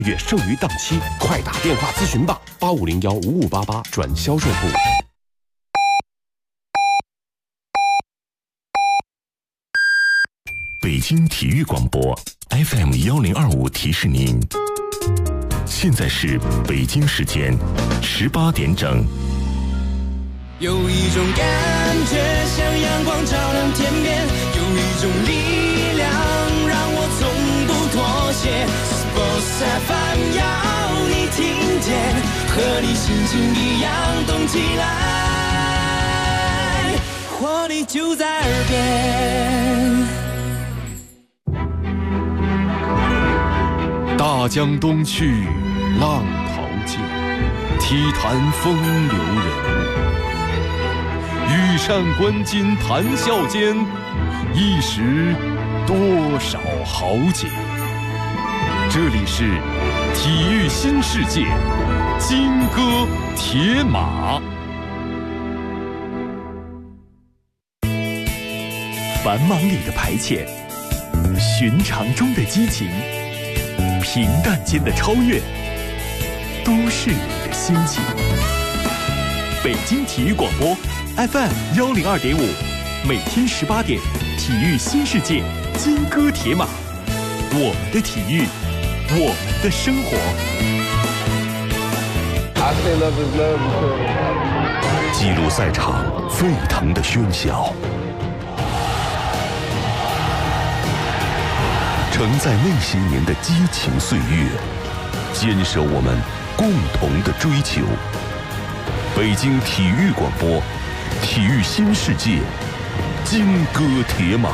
月剩余档期，快打电话咨询吧，85015588转销售部。 北京体育广播 FM1025提示您，现在是北京时间18点整。 有一种感觉像阳光照亮天边，有一种力量让我从不妥协。Sports FM 要你听见，和你心情一样动起来，活力就在耳边。 大江东去，浪淘尽，体坛风流人物。羽扇纶巾谈笑间，一时多少豪杰。这里是体育新世界，金戈铁马。 繁忙里的排遣，寻常中的激情，平淡间的超越，都市里的心情。北京体育广播 FM102.5，每天18点，体育新世界，金戈铁马，我们的体育，我们的生活。 记录赛场沸腾的喧嚣，承载那些年的激情岁月，坚守我们共同的追求。北京体育广播，体育新世界，金戈铁马。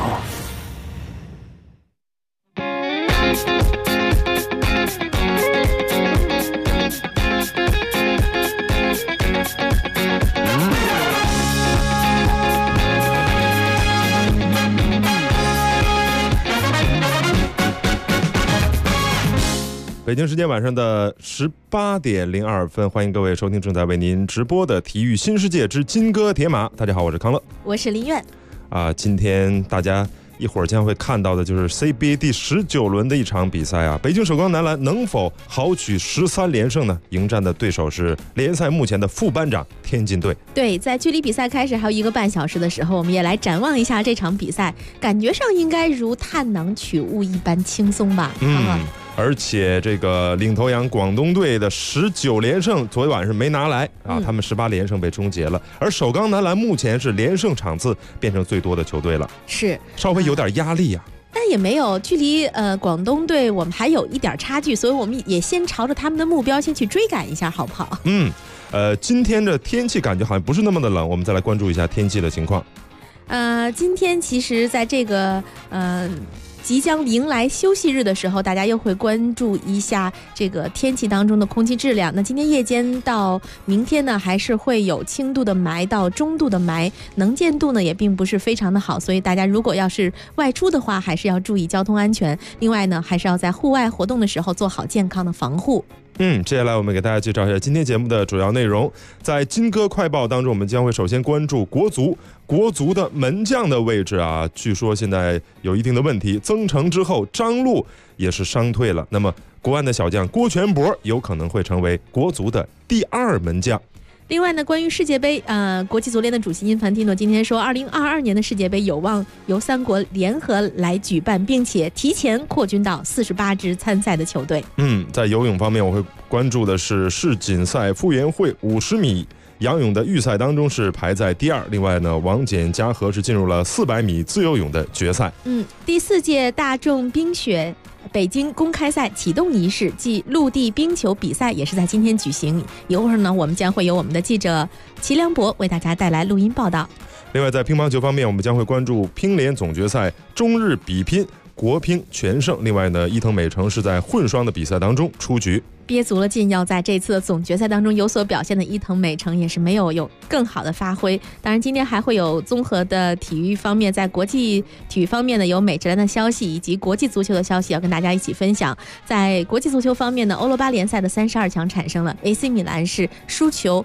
北京时间晚上的18点02分，欢迎各位收听正在为您直播的体育新世界之金戈铁马。大家好，我是康乐， 我是林苑。 今天大家一会儿将会看到的就是 CBA 第19轮的一场比赛啊。北京首钢男篮能否豪取13连胜呢？迎战的对手是联赛目前的副班长天津队。 对，在距离比赛开始还有1个半小时的时候，我们也来展望一下这场比赛，感觉上应该如探囊取物一般轻松吧。 而且这个领头羊广东队的19连胜昨晚是没拿来啊，他们18连胜被终结了。而首钢男篮目前是连胜场次变成最多的球队了，是稍微有点压力啊。 但也没有，距离广东队我们还有一点差距，所以我们也先朝着他们的目标先去追赶一下，好不好？ 今天的天气感觉好像不是那么的冷，我们再来关注一下天气的情况。 今天其实在这个即将迎来休息日的时候，大家又会关注一下这个天气当中的空气质量。那今天夜间到明天呢，还是会有轻度的霾到中度的霾，能见度呢也并不是非常的好，所以大家如果要是外出的话，还是要注意交通安全。另外呢，还是要在户外活动的时候做好健康的防护。 接下来我们给大家介绍一下今天节目的主要内容。在金戈快报当中，我们将会首先关注国足的门将的位置啊，据说现在有一定的问题，增城之后张路也是伤退了，那么国安的小将郭全博有可能会成为国足的第2门将。 另外呢，关于世界杯，国际足联的主席因凡蒂诺今天说，2022年的世界杯有望由3国联合来举办，并且提前扩军到48支参赛的球队。 在游泳方面，我会关注的是世锦赛傅园慧50米仰泳的预赛当中是排在第2。另外呢，王简嘉禾是进入了400米自由泳的决赛。 第4届大众冰雪北京公开赛启动仪式暨陆地冰球比赛也是在今天举行。一会儿呢，我们将会由我们的记者齐良博为大家带来录音报道。 另外，在乒乓球方面，我们将会关注乒联总决赛中日比拼，国乒全胜。另外呢，伊藤美诚是在混双的比赛当中出局。 憋足了劲要在这次的总决赛当中有所表现的伊藤美诚也是没有更好的发挥。当然今天还会有综合的体育方面，在国际体育方面呢，有美职篮的消息以及国际足球的消息要跟大家一起分享。在国际足球方面呢，欧罗巴联赛的32强产生了，AC 米兰是输球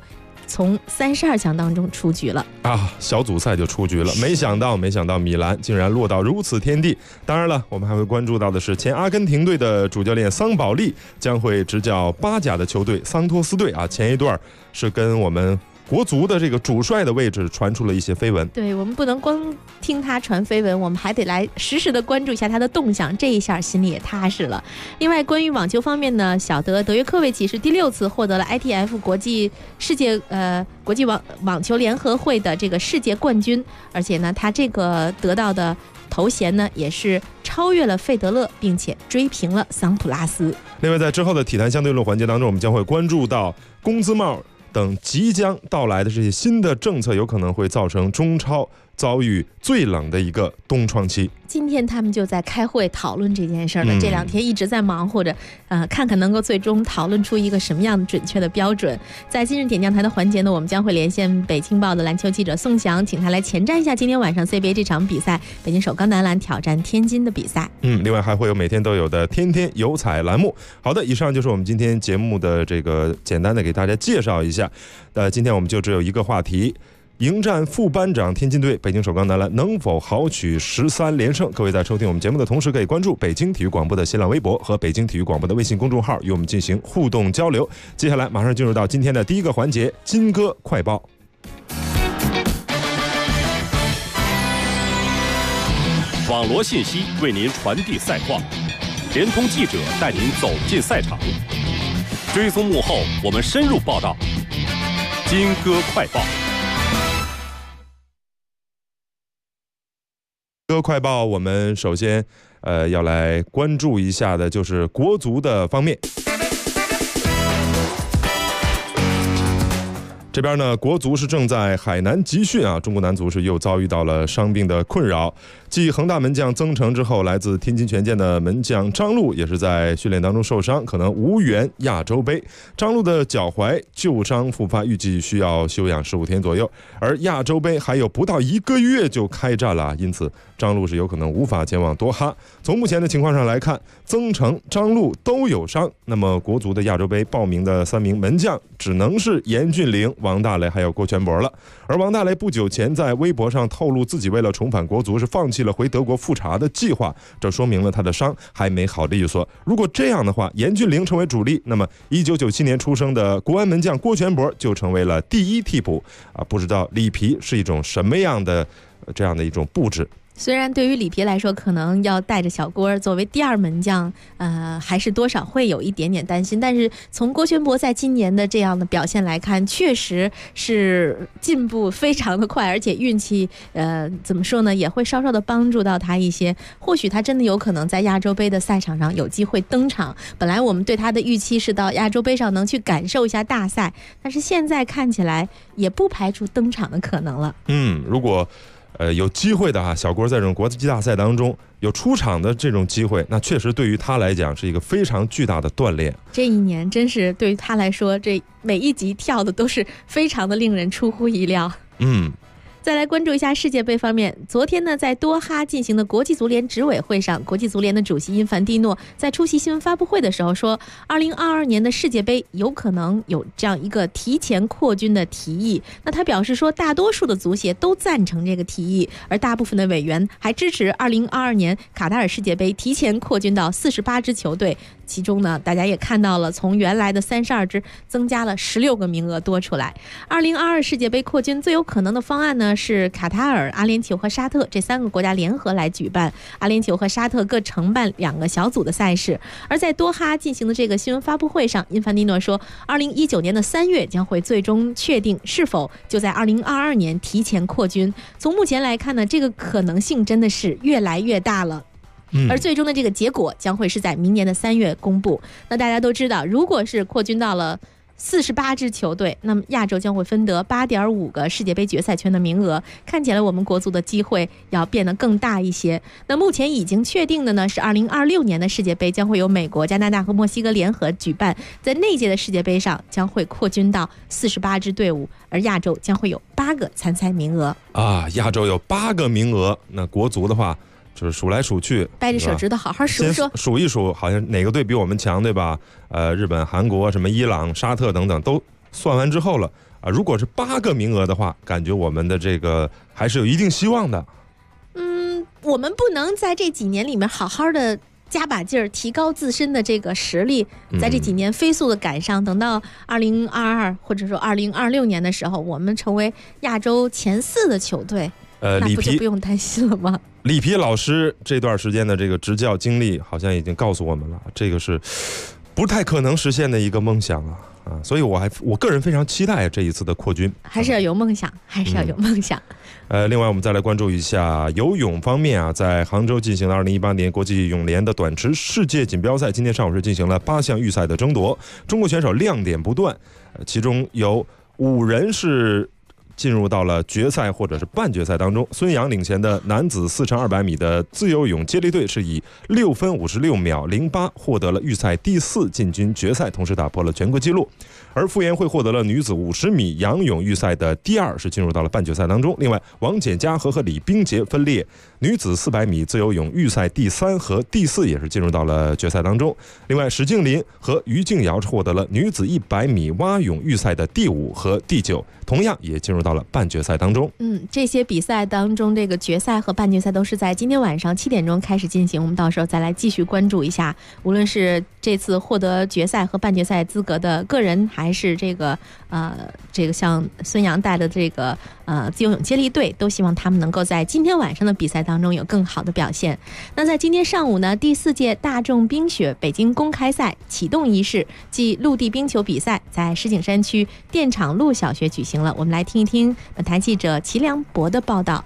从32强当中出局了啊，小组赛就出局了，没想到米兰竟然落到如此田地。当然了，我们还会关注到的是，前阿根廷队的主教练桑保利将会执教巴甲的球队桑托斯队啊。前一段是跟我们国足的这个主帅的位置传出了一些绯闻。 对，我们不能光听他传绯闻，我们还得来实时的关注一下他的动向，这一下心里也踏实了。另外，关于网球方面呢，小德约科维奇是第6次获得了 ITF 国际网球联合会的这个世界冠军，而且呢，他这个得到的头衔呢，也是超越了费德勒，并且追平了桑普拉斯。 另外，在之后的体坛相对论环节当中，我们将会关注到工资帽等即将到来的这些新的政策，有可能会造成中超遭遇最冷的一个冬窗期。 今天他们就在开会讨论这件事儿了，这2天一直在忙活着，看看能够最终讨论出一个什么样准确的标准。在今日点将台的环节呢，我们将会连线北青报的篮球记者宋翔，请他来前瞻一下今天晚上 CBA 这场比赛，北京首钢男篮挑战天津的比赛。 另外还会有每天都有的天天有彩栏目。好的，以上就是我们今天节目的这个简单的给大家介绍一下。今天我们就只有一个话题。迎战副班长天津队，北京首钢男篮能否豪取13连胜？各位在收听我们节目的同时，可以关注北京体育广播的新浪微博和北京体育广播的微信公众号，与我们进行互动交流。接下来马上进入到今天的第一个环节，金歌快报。 网罗信息为您传递赛况，联通记者带您走进赛场，追踪幕后，我们深入报道。金歌快报。 歌快报，我们首先要来关注一下的就是国足的方面。这边呢，国足是正在海南集训啊，中国男足是又遭遇到了伤病的困扰。继恒大门将曾诚之后，来自天津权健的门将张路也是在训练当中受伤，可能无缘亚洲杯。张路的脚踝旧伤复发，预计需要休养15天左右，而亚洲杯还有不到1个月就开战了，因此张路是有可能无法前往多哈。从目前的情况上来看，曾诚、张路都有伤，那么国足的亚洲杯报名的3名门将只能是严俊凌、王大雷还有郭全博了。而王大雷不久前在微博上透露，自己为了重返国足是放弃了回德国复查的计划，这说明了他的伤还没好利索。如果这样的话，严俊凌成为主力，那么1997年出生的国安门将郭全博就成为了第1替补啊！不知道里皮是一种什么样的这样的一种布置。 虽然对于里皮来说，可能要带着小郭作为第2门将，还是多少会有一点点担心。但是从郭全博在今年的这样的表现来看，确实是进步非常的快，而且运气，怎么说呢，也会稍稍的帮助到他一些。或许他真的有可能在亚洲杯的赛场上有机会登场。本来我们对他的预期是到亚洲杯上能去感受一下大赛，但是现在看起来也不排除登场的可能了。 如果有机会的啊，小郭在这种国际大赛当中有出场的这种机会，那确实对于他来讲是一个非常巨大的锻炼。 这一年真是对于他来说，这每一集跳的都是非常的令人出乎意料。再来关注一下世界杯方面，昨天呢，在多哈进行的国际足联执委会上，国际足联的主席因凡蒂诺在出席新闻发布会的时候说，2022年的世界杯有可能有这样一个提前扩军的提议。那他表示说，大多数的足协都赞成这个提议，而大部分的委员还支持2022年卡塔尔世界杯提前扩军到48支球队。其中呢，大家也看到了，从原来的32支增加了16个名额多出来。2022世界杯扩军最有可能的方案呢，是卡塔尔、阿联酋和沙特这3个国家联合来举办，阿联酋和沙特各承办2个小组的赛事。而在多哈进行的这个新闻发布会上，因凡蒂诺说，2019年的3月将会最终确定是否就在2022年提前扩军。从目前来看呢，这个可能性真的是越来越大了。而最终的这个结果将会是在明年的3月公布。那大家都知道，如果是扩军到了48支球队，那么亚洲将会分得 8.5 个世界杯决赛圈的名额，看起来我们国足的机会要变得更大一些。那目前已经确定的呢，是2026年的世界杯将会由美国、加拿大和墨西哥联合举办，在那届的世界杯上将会扩军到48支队伍，而亚洲将会有8个参赛名额啊，亚洲有8个名额，那国足的话就是数来数去， 掰着手指头好好数说， 数一数，好像哪个队比我们强，对吧？日本、韩国、什么伊朗、沙特等等都算完之后了， 如果是8个名额的话，感觉我们的这个还是有一定希望的。 我们不能在这几年里面好好的加把劲儿，提高自身的这个实力，在这几年飞速的赶上，等到2022或者说2026年的时候，我们成为亚洲前4的球队，那不就不用担心了吗？ 里皮老师这段时间的这个执教经历，好像已经告诉我们了，这个是不太可能实现的一个梦想啊！所以我个人非常期待这一次的扩军， 还是要有梦想，还是要有梦想。 另外我们再来关注一下游泳方面啊，在杭州进行了2018年国际泳联的短池世界锦标赛，今天上午是进行了8项预赛的争夺，中国选手亮点不断，其中有5人是进入到了决赛或者是半决赛当中。孙杨领衔的男子4×200米的自由泳接力队是以6分56秒08获得了预赛第4，进军决赛，同时打破了全国纪录。而傅园慧获得了女子50米仰泳预赛的第2，是进入到了半决赛当中。另外，王简嘉禾和李冰洁分列女子400米自由泳预赛第3和第4，也是进入到了决赛当中。另外，史静林和于静瑶获得了女子100米蛙泳预赛的第5和第9，同样也进入到了半决赛当中。 这些比赛当中，这个决赛和半决赛都是在今天晚上7点钟开始进行，我们到时候再来继续关注一下，无论是这次获得决赛和半决赛资格的个人，还是这个像孙杨带的这个自由泳接力队，都希望他们能够在今天晚上的比赛当中有更好的表现。那在今天上午呢，第4届大众冰雪北京公开赛启动仪式暨陆地冰球比赛在石景山区电厂路小学举行了，我们来听一听本台记者齐良博的报道。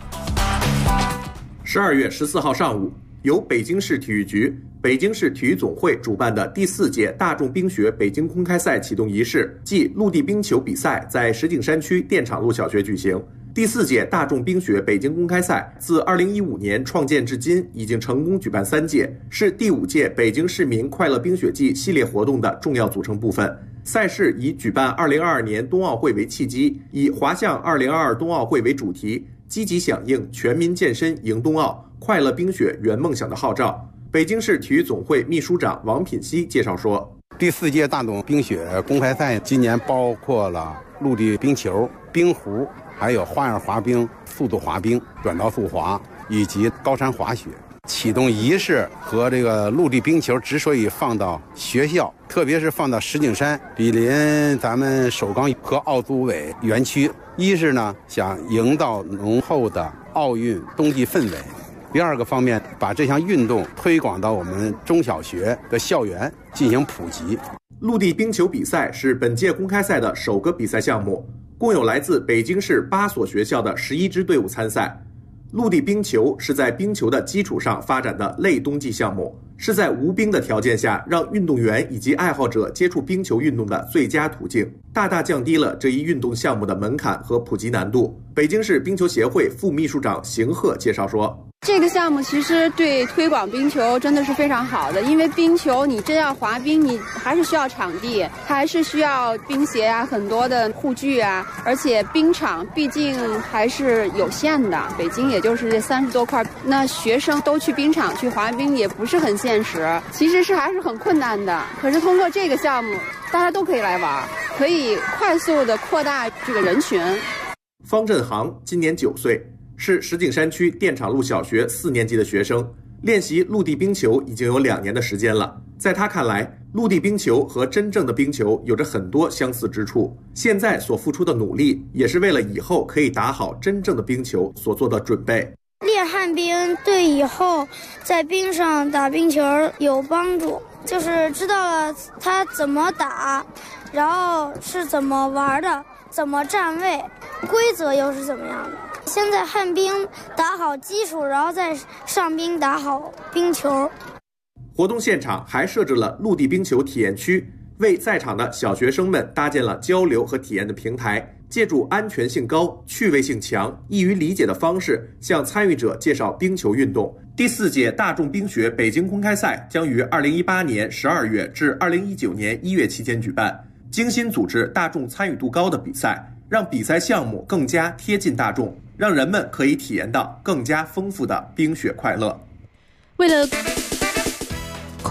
12月14号上午，由北京市体育局、北京市体育总会主办的第4届大众冰雪北京公开赛启动仪式暨陆地冰球比赛在石景山区电厂路小学举行。第4届大众冰雪北京公开赛自2015年创建至今，已经成功举办3届，是第5届北京市民快乐冰雪季系列活动的重要组成部分。赛事以举办2022年冬奥会为契机，以滑向2022冬奥会为主题，积极响应全民健身迎冬奥、快乐冰雪圆梦想的号召。北京市体育总会秘书长王品熙介绍说， 第4届大众冰雪公开赛今年包括了陆地冰球、冰壶，还有花样滑冰、速度滑冰、短道速滑以及高山滑雪。启动仪式和这个陆地冰球之所以放到学校，特别是放到石景山毗邻咱们首钢和奥组委园区，一是呢想营造浓厚的奥运冬季氛围，第2个方面把这项运动推广到我们中小学的校园进行普及。 陆地冰球比赛是本届公开赛的首个比赛项目，共有来自北京市8所学校的11支队伍参赛。陆地冰球是在冰球的基础上发展的类冬季项目，是在无冰的条件下让运动员以及爱好者接触冰球运动的最佳途径，大大降低了这一运动项目的门槛和普及难度。北京市冰球协会副秘书长邢鹤介绍说， 这个项目其实对推广冰球真的是非常好的，因为冰球你真要滑冰，你还是需要场地，还是需要冰鞋啊，很多的护具啊，而且冰场毕竟还是有限的，北京也就是这30多块，那学生都去冰场去滑冰也不是很现实，其实是还是很困难的。可是通过这个项目，大家都可以来玩，可以快速的扩大这个人群。 方振航今年9岁，是石景山区电厂路小学4年级的学生，练习陆地冰球已经有2年的时间了。在他看来，陆地冰球和真正的冰球有着很多相似之处，现在所付出的努力也是为了以后可以打好真正的冰球所做的准备。 练旱冰对以后在冰上打冰球有帮助，就是知道了它怎么打，然后是怎么玩的，怎么站位，规则又是怎么样的。先在旱冰打好基础，然后再上冰打好冰球。 活动现场还设置了陆地冰球体验区，为在场的小学生们搭建了交流和体验的平台，借助安全性高、趣味性强、易于理解的方式向参与者介绍冰球运动。第4届大众冰雪北京公开赛将于2018年12月至2019年1月期间举办，精心组织大众参与度高的比赛，让比赛项目更加贴近大众，让人们可以体验到更加丰富的冰雪快乐。 为了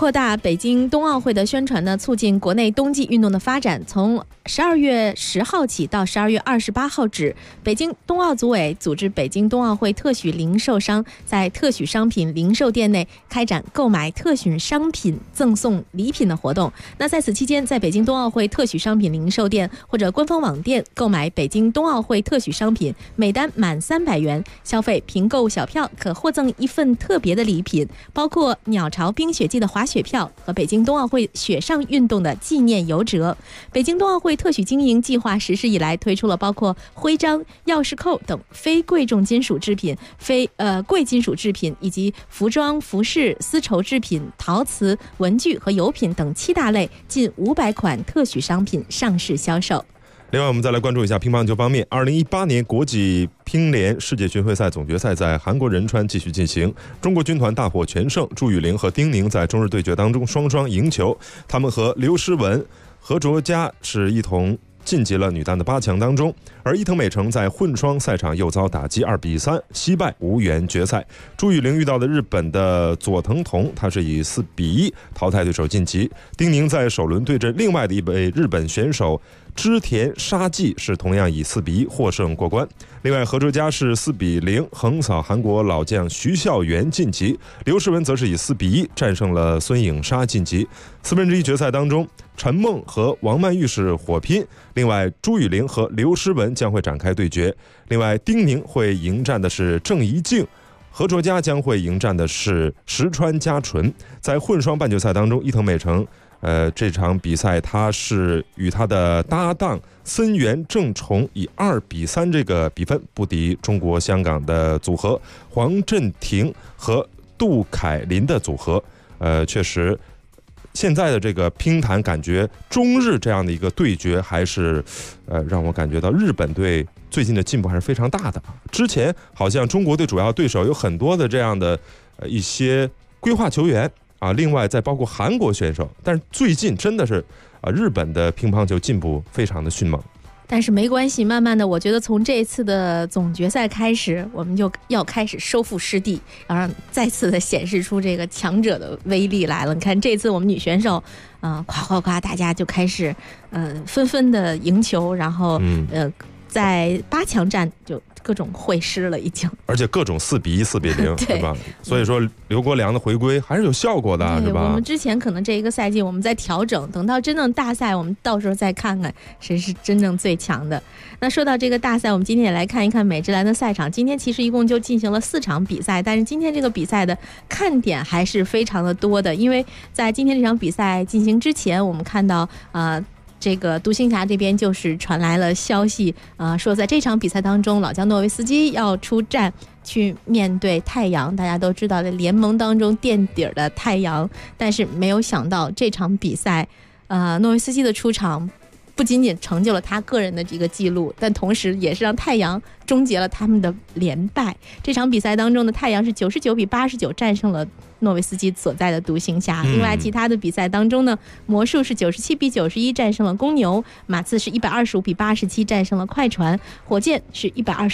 扩大北京冬奥会的宣传呢，促进国内冬季运动的发展。从12月10号起到12月28号止，北京冬奥组委组织北京冬奥会特许零售商在特许商品零售店内开展购买特许商品赠送礼品的活动。那在此期间，在北京冬奥会特许商品零售店或者官方网店购买北京冬奥会特许商品，每单满300元消费，凭购物小票可获赠一份特别的礼品，包括鸟巢冰雪季的滑雪票和北京冬奥会雪上运动的纪念游折。北京冬奥会特许经营计划实施以来，推出了包括徽章、钥匙扣等非贵重金属制品、贵金属制品，以及服装、服饰、丝绸制品、陶瓷、文具和油品等7大类近500款特许商品上市销售。 另外，我们再来关注一下乒乓球方面。2018年国际乒联世界巡回赛总决赛在韩国仁川继续进行，中国军团大获全胜，朱雨玲和丁宁在中日对决当中双双赢球，他们和刘诗雯、何卓佳是一同晋级了女单的8强当中，而伊藤美诚在混双赛场又遭打击2-3惜败，无缘决赛。朱雨玲遇到的日本的佐藤瞳，她是以4-1淘汰对手晋级。丁宁在首轮对阵另外的一位日本选手织田沙纪，是同样以4-1获胜过关。另外，何卓佳是4-0横扫韩国老将徐孝元晋级，刘诗雯则是以4-1战胜了孙颖莎晋级。1/4决赛当中，陈梦和王曼玉是火拼，另外朱雨玲和刘诗雯将会展开对决。另外，丁宁会迎战的是郑怡静，何卓佳将会迎战的是石川佳纯。在混双半决赛当中，伊藤美诚这场比赛他是与他的搭档森原正崇以2-3这个比分不敌中国香港的组合黄镇廷和杜凯琳的组合。确实现在的这个乒坛感觉中日这样的一个对决还是让我感觉到日本队最近的进步还是非常大的。之前好像中国队主要对手有很多的这样的一些规划球员另外再包括韩国选手，但是最近真的是日本的乒乓球进步非常的迅猛。 但是没关系，慢慢的我觉得从这一次的总决赛开始，我们就要开始收复失地，要让再次的显示出这个强者的威力来了。你看这次我们女选手夸大家就开始纷纷的赢球，然后在8强战就各种会师了已经，而且各种 4-1 4-0 对吧？所以说刘国梁的回归还是有效果的，是吧？ 我们之前可能这一个赛季我们在调整，等到真正大赛我们到时候再看看谁是真正最强的。那说到这个大赛，我们今天也来看一看美职篮的赛场。今天其实一共就进行了4场比赛，但是今天这个比赛的看点还是非常的多的，因为在今天这场比赛进行之前，我们看到这个独行侠这边就是传来了消息，说在这场比赛当中，老将诺维斯基要出战去面对太阳。大家都知道在联盟当中垫底的太阳，但是没有想到这场比赛，诺维斯基的出场不仅仅成就了他个人的这个记录，但同时也是让太阳终结了他们的连败。这场比赛当中的太阳是99-89战胜了诺维斯基所在的独行侠。另外其他的比赛当中呢，魔术是97-91战胜了公牛，马刺是125-87战胜了快船，火箭是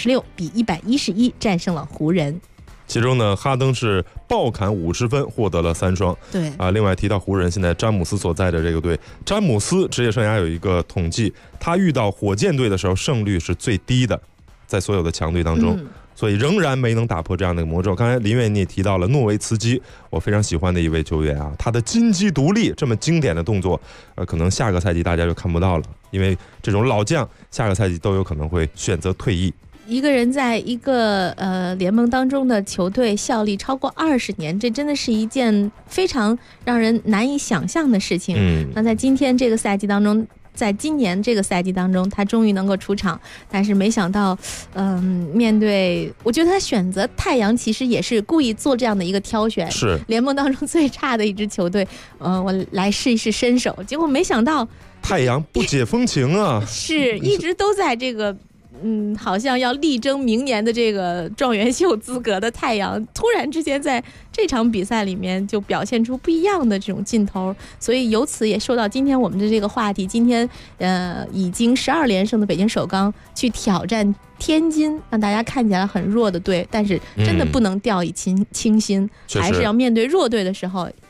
126-111战胜了湖人。 其中呢，哈登是爆砍50分，获得了3双。 对另外提到湖人，现在詹姆斯所在的这个队，詹姆斯职业生涯有一个统计，他遇到火箭队的时候胜率是最低的，在所有的强队当中。所以仍然没能打破这样的魔咒。刚才林远你也提到了诺维茨基，我非常喜欢的一位球员他的金鸡独立这么经典的动作，可能下个赛季大家就看不到了，因为这种老将下个赛季都有可能会选择退役。 一个人在一个联盟当中的球队效力超过20年，这真的是一件非常让人难以想象的事情。那在今天这个赛季当中，在今年这个赛季当中，他终于能够出场，但是没想到面对，我觉得他选择太阳其实也是故意做这样的一个挑选， 是联盟当中最差的一支球队，我来试一试身手，结果没想到太阳不解风情是一直都在这个好像要力争明年的这个状元秀资格的太阳，突然之间在这场比赛里面就表现出不一样的这种劲头，所以由此也说到今天我们的这个话题。今天已经12连胜的北京首钢去挑战天津，让大家看起来很弱的队，但是真的不能掉以轻心，还是要面对弱队的时候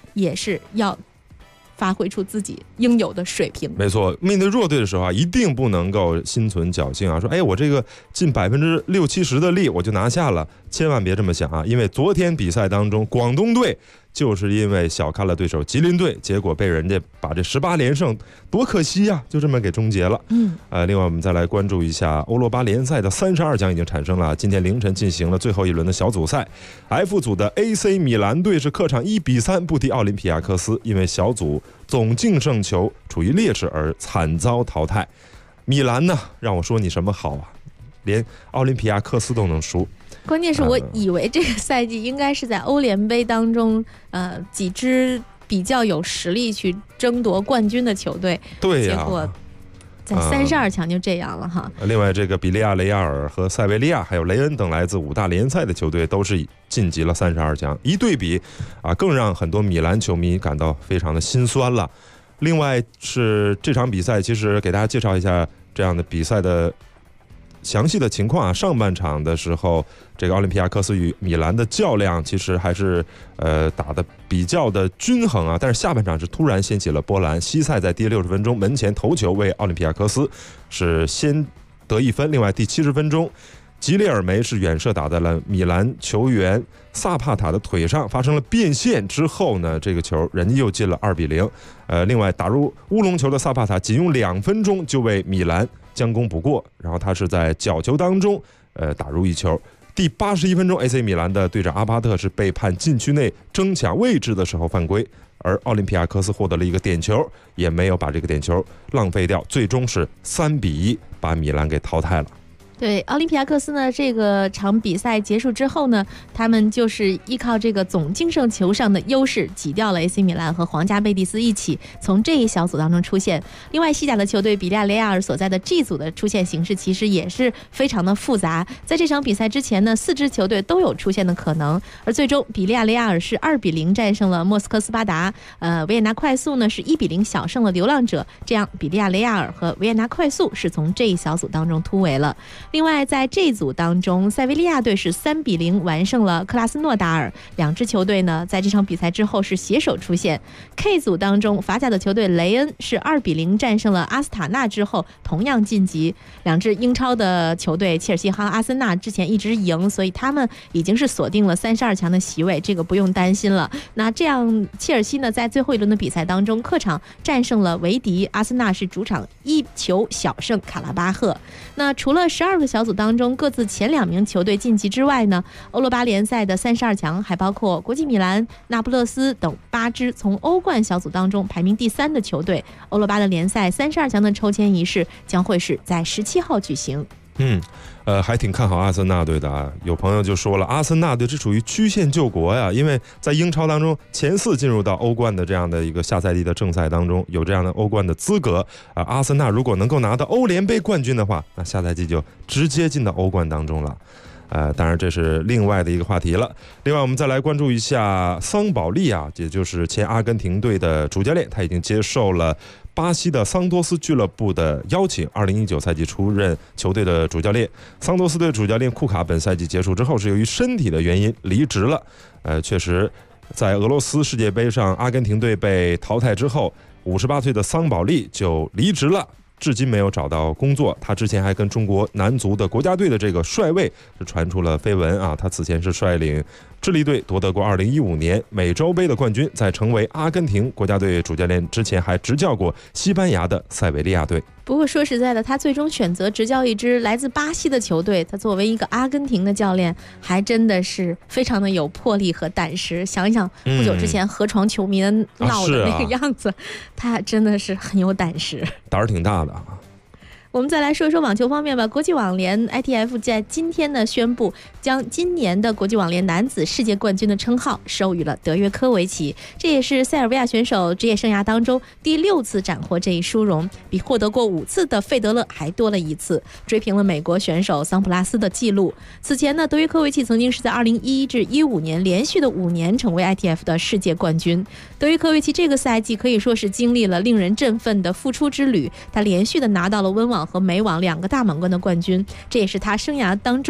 也是要发挥出自己应有的水平。 没错，面对弱队的时候啊，一定不能够心存侥幸啊，说哎，我这个尽60%-70%的力我就拿下了，千万别这么想啊！因为昨天比赛当中，广东队就是因为小看了对手吉林队，结果被人家把这18连胜，多可惜呀！就这么给终结了。另外我们再来关注一下欧罗巴联赛的32强已经产生了，今天凌晨进行了最后一轮的小组赛。F 组的 AC 米兰队是客场1-3不敌奥林匹亚克斯，因为小组总净胜球处于劣势而惨遭淘汰。米兰呢，让我说你什么好啊？连奥林匹亚克斯都能输。 关键是我以为这个赛季应该是在欧联杯当中，几支比较有实力去争夺冠军的球队， 对呀， 结果在32强就这样了哈。 另外，这个比利亚雷亚尔和塞维利亚还有雷恩等来自5大联赛的球队都是晋级了32强，一对比更让很多米兰球迷感到非常的心酸了。另外是这场比赛，其实给大家介绍一下这样的比赛的详细的情况啊。上半场的时候，这个奥林匹亚克斯与米兰的较量其实还是打得比较的均衡啊，但是下半场是突然掀起了波澜。西塞在第60分钟门前头球为奥林匹亚克斯是先得1分，另外第70分钟吉列尔梅是远射打在了米兰球员萨帕塔的腿上，发生了变线之后呢，这个球人家又进了2-0。另外打入乌龙球的萨帕塔仅用2分钟就为米兰将功补过，然后他是在角球当中打入1球。第81分钟 AC 米兰的队长阿巴特是被判禁区内争抢位置的时候犯规，而奥林匹亚克斯获得了一个点球，也没有把这个点球浪费掉，最终是3-1把米兰给淘汰了。 对，奥林匹亚克斯呢，这个场比赛结束之后呢，他们就是依靠这个总净胜球上的优势，挤掉了 AC 米兰和皇家贝蒂斯一起从这一小组当中出现。另外，西甲的球队比利亚雷亚尔所在的 G 组的出现形势其实也是非常的复杂。在这场比赛之前呢，4支球队都有出现的可能，而最终比利亚雷亚尔是2-0战胜了莫斯科斯巴达，维也纳快速呢是1-0小胜了流浪者，这样比利亚雷亚尔和维也纳快速是从这一小组当中突围了。另外，在这组当中，塞维利亚队是3-0完胜了克拉斯诺达尔，两支球队呢在这场比赛之后是携手出现。K 组当中，法甲的球队雷恩是2-0战胜了阿斯塔纳之后同样晋级。两支英超的球队切尔西和阿森纳之前一直赢，所以他们已经是锁定了32强的席位，这个不用担心了。那这样切尔西呢在最后一轮的比赛当中客场战胜了维迪，阿森纳是主场1球小胜卡拉巴赫。那除了12个小组当中各自前2名球队晋级之外呢，欧罗巴联赛的32强还包括国际米兰、那不勒斯等8支从欧冠小组当中排名第3的球队。欧罗巴的联赛32强的抽签仪式将会是在17号举行。 还挺看好阿森纳队的啊。有朋友就说了，阿森纳队这属于曲线救国呀，因为在英超当中前4进入到欧冠的这样的一个下赛季的正赛当中，有这样的欧冠的资格啊。阿森纳如果能够拿到欧联杯冠军的话，那下赛季就直接进到欧冠当中了。当然这是另外的一个话题了。另外我们再来关注一下桑保利啊，也就是前阿根廷队的主教练，他已经接受了巴西的桑多斯俱乐部的邀请，2019赛季出任球队的主教练。桑多斯队主教练库卡本赛季结束之后是由于身体的原因离职了。确实在俄罗斯世界杯上阿根廷队被淘汰之后，58岁的桑保利就离职了，至今没有找到工作。他之前还跟中国男足的国家队的这个帅位是传出了绯闻啊。他此前是率领智利队夺得过2015年美洲杯的冠军，在成为阿根廷国家队主教练之前还执教过西班牙的塞维利亚队。 不过说实在的，他最终选择执教一支来自巴西的球队，他作为一个阿根廷的教练还真的是非常的有魄力和胆识。想一想不久之前河床球迷闹的那个样子，他真的是很有胆识， 胆儿挺大的啊。 我们再来说一说网球方面吧。国际网联 ITF 在今天呢宣布，将今年的国际网联男子世界冠军的称号授予了德约科维奇，这也是塞尔维亚选手职业生涯当中第6次斩获这一殊荣，比获得过5次的费德勒还多了1次，追平了美国选手桑普拉斯的记录。此前呢，德约科维奇曾经是在2011至15年连续的5年成为 ITF 的世界冠军。德约科维奇这个赛季可以说是经历了令人振奋的复出之旅，他连续的拿到了温网和美网2个大满贯的冠军，这也是他生涯当中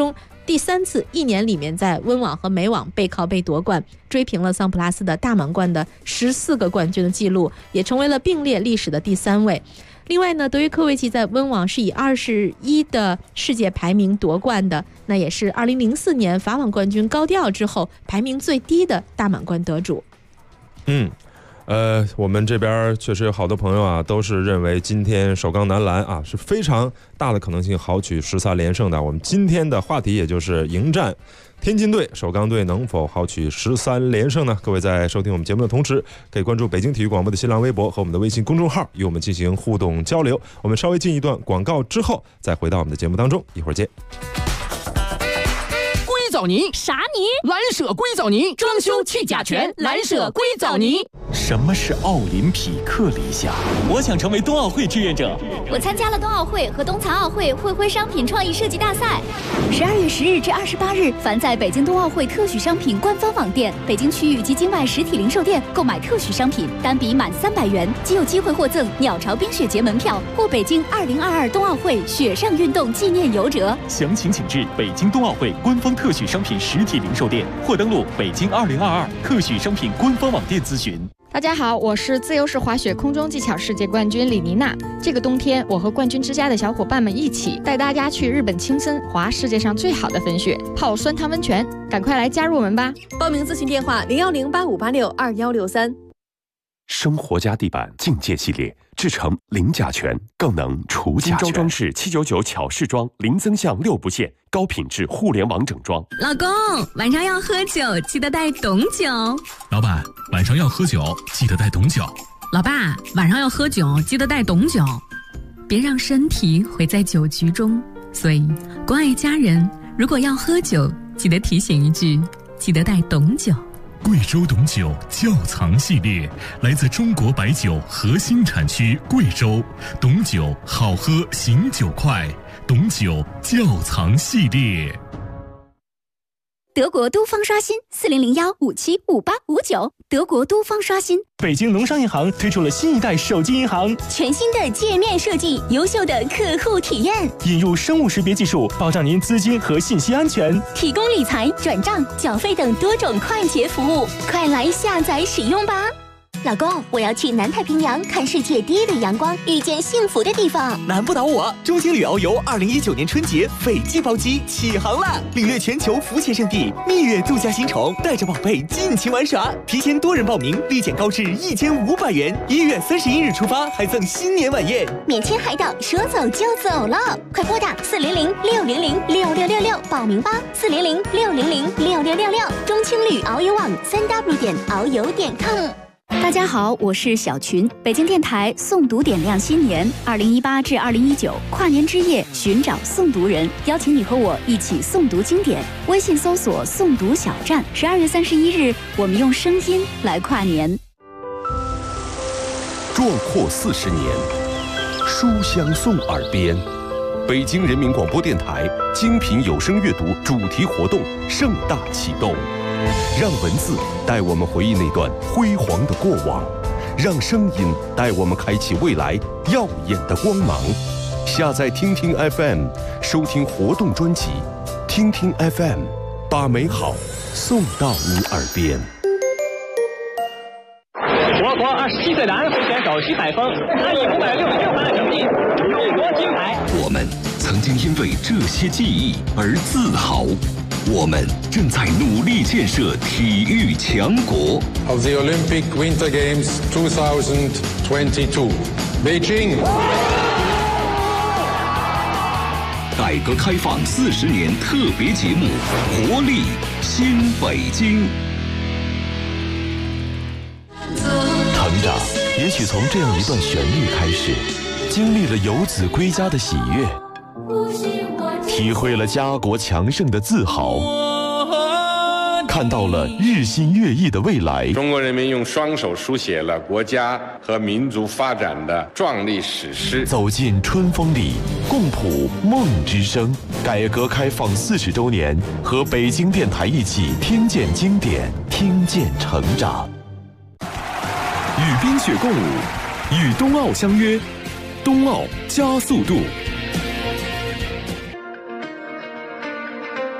第3次1年里面在温网和美网背靠背夺冠，追平了桑普拉斯的大满贯的14个冠军的记录，也成为了并列历史的第3位。另外呢，德约科维奇在温网是以21的世界排名夺冠的，那也是2004年法网冠军高调之后排名最低的大满贯得主。 我们这边确实有好多朋友啊，都是认为今天首钢男篮啊是非常大的可能性豪取13连胜的。我们今天的话题也就是迎战天津队，首钢队能否豪取13连胜呢？各位在收听我们节目的同时，可以关注北京体育广播的新浪微博和我们的微信公众号，与我们进行互动交流。我们稍微进一段广告之后，再回到我们的节目当中，一会儿见。 硅藻泥啥泥？ 蓝舍硅藻泥，装修去甲醛，蓝舍硅藻泥。 什么是奥林匹克理想？我想成为冬奥会志愿者。 我参加了冬奥会和冬残奥会会徽商品创意设计大赛。12月10日至28日，凡在北京冬奥会特许商品官方网店、北京区域及境外实体零售店购买特许商品，单笔满300元，即有机会获赠鸟巢冰雪节门票或北京2022冬奥会雪上运动纪念游折。 详情请至北京冬奥会官方特许商品实体零售店，或登录北京2022特许商品官方网店咨询。 大家好，我是自由式滑雪空中技巧世界冠军李妮娜。这个冬天，我和冠军之家的小伙伴们一起带大家去日本青森滑世界上最好的粉雪，泡酸汤温泉，赶快来加入我们吧！ 报名咨询电话01085862163。 生活家地板境界系列，制成零甲醛，更能除甲醛。精装装饰799巧饰装，零增项6不限，高品质互联网整装。 老公，晚上要喝酒，记得带董酒。 老板，晚上要喝酒，记得带董酒。 老爸，晚上要喝酒，记得带董酒。别让身体毁在酒局中。所以，关爱家人，如果要喝酒，记得提醒一句，记得带董酒。 贵州董酒窖藏系列，来自中国白酒核心产区贵州，董酒好喝醒酒快，董酒窖藏系列。 德国都方刷新4001575859，德国都方刷新。 北京农商银行推出了新一代手机银行， 全新的界面设计，优秀的客户体验， 引入生物识别技术，保障您资金和信息安全， 提供理财、转账、缴费等多种快捷服务，快来下载使用吧！老公，我要去南太平洋看世界第一缕阳光，遇见幸福的地方。 难不倒我！中青旅遨游2019年春节斐济包机起航了，领略全球浮潜圣地，蜜月度假新宠，带着宝贝尽情玩耍。提前多人报名，立减高至1500元。1月31日出发，还赠新年晚宴， 免签海岛，说走就走了。快拨打400-600-6666报名吧！400-600-6666。中青旅遨游网3w.遨游.com。大家好，我是小群。北京电台诵读点亮新年2018至2019跨年之夜，寻找诵读人，邀请你和我一起诵读经典。微信搜索诵读小站。12月31日，我们用声音来跨年。 壮阔40年，书香送耳边。北京人民广播电台精品有声阅读主题活动盛大启动。让文字带我们回忆那段辉煌的过往，让声音带我们开启未来耀眼的光芒。下载听听 FM， 收听活动专辑。听听 FM， 把美好送到你耳边。 我国27岁男飞选手徐海峰，他以566分的成绩荣夺金牌。 我们曾经因为这些记忆而自豪。我们正在努力建设体育强国。 Of the Olympic Winter Games 2022, Beijing。 改革开放40年特别节目，活力新北京。成长，也许从这样一段旋律开始，经历了游子归家的喜悦。体会了家国强盛的自豪，看到了日新月异的未来。 中国人民用双手书写了国家和民族发展的壮丽史诗。 走进春风里，共谱梦之声。改革开放40周年，和北京电台一起听见经典，听见成长。与冰雪共舞，与冬奥相约，冬奥加速度。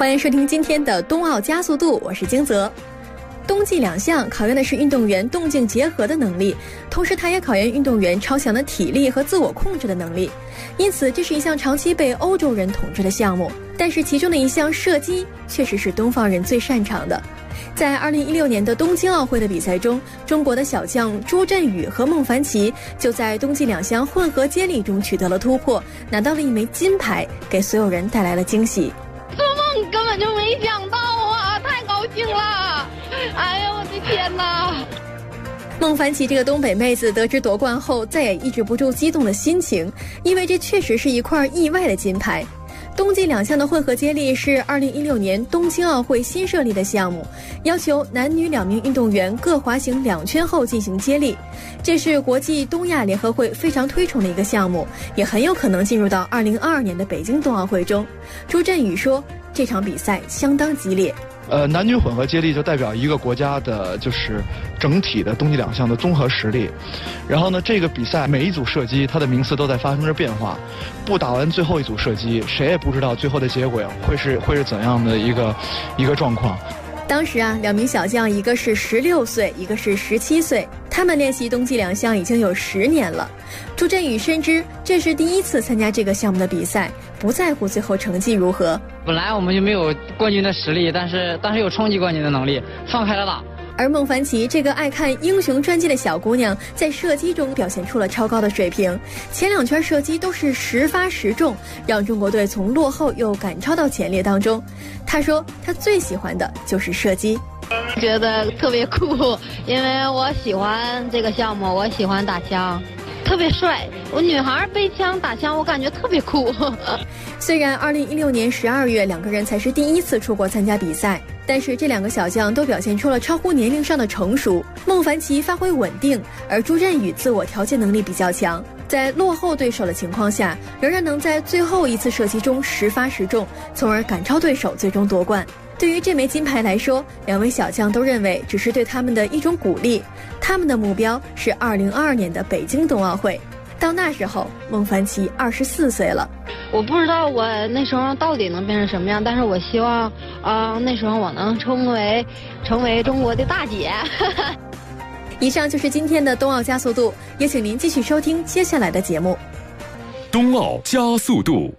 欢迎收听今天的冬奥加速度，我是金泽。冬季两项考验的是运动员动静结合的能力，同时它也考验运动员超强的体力和自我控制的能力。因此，这是一项长期被欧洲人统治的项目。但是其中的一项射击确实是东方人最擅长的。在2016年的东京奥会的比赛中，中国的小将朱振宇和孟凡奇就在冬季两项混合接力中取得了突破，拿到了一枚金牌，给所有人带来了惊喜。 做梦根本就没想到啊，太高兴了！哎呀，我的天哪！ 孟凡奇这个东北妹子得知夺冠后，再也抑制不住激动的心情，因为这确实是一块意外的金牌。冬季两项的混合接力是2016年东京奥会新设立的项目，要求男女2名运动员各滑行2圈后进行接力。这是国际东亚联合会非常推崇的一个项目，也很有可能进入到2022年的北京冬奥会中。朱振宇说，这场比赛相当激烈。 男女混合接力就代表一个国家的就是整体的冬季两项的综合实力。然后呢，这个比赛每一组射击它的名次都在发生着变化，不打完最后一组射击，谁也不知道最后的结果会是怎样的一个状况。 当时啊，2名小将，一个是16岁，一个是17岁，他们练习冬季两项已经有10年了。朱振宇深知这是第一次参加这个项目的比赛，不在乎最后成绩如何。 本来我们就没有冠军的实力，但是有冲击冠军的能力，放开了打。 而孟凡奇这个爱看英雄传记的小姑娘，在射击中表现出了超高的水平，前2圈射击都是10发10中，让中国队从落后又赶超到前列当中。她说她最喜欢的就是射击， 觉得特别酷，因为我喜欢这个项目，我喜欢打枪，特别帅。我女孩背枪打枪，我感觉特别酷。 虽然2016年12月2个人才是第一次出国参加比赛，但是这2个小将都表现出了超乎年龄上的成熟。孟凡奇发挥稳定，而朱振宇自我调节能力比较强，在落后对手的情况下，仍然能在最后一次射击中10发10中，从而赶超对手，最终夺冠。对于这枚金牌来说，2位小将都认为只是对他们的一种鼓励，他们的目标是2022年的北京冬奥会。到那时候，孟凡奇24岁了。 我不知道我那时候到底能变成什么样，但是我希望，那时候我能成为中国的大姐。 以上就是今天的冬奥加速度，也请您继续收听接下来的节目。 冬奥加速度。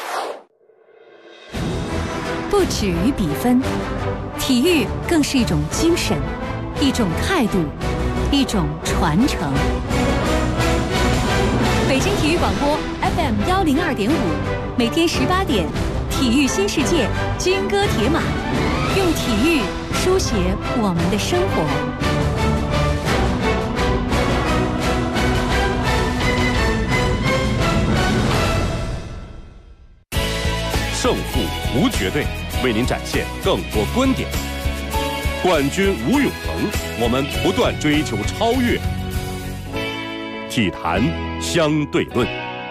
不止于比分，体育更是一种精神，一种态度，一种传承。北京体育广播 FM102.5，每天18点，体育新世界，金戈铁马，用体育书写我们的生活。 胜负无绝对，为您展现更多观点。冠军无永恒，我们不断追求超越。体坛相对论。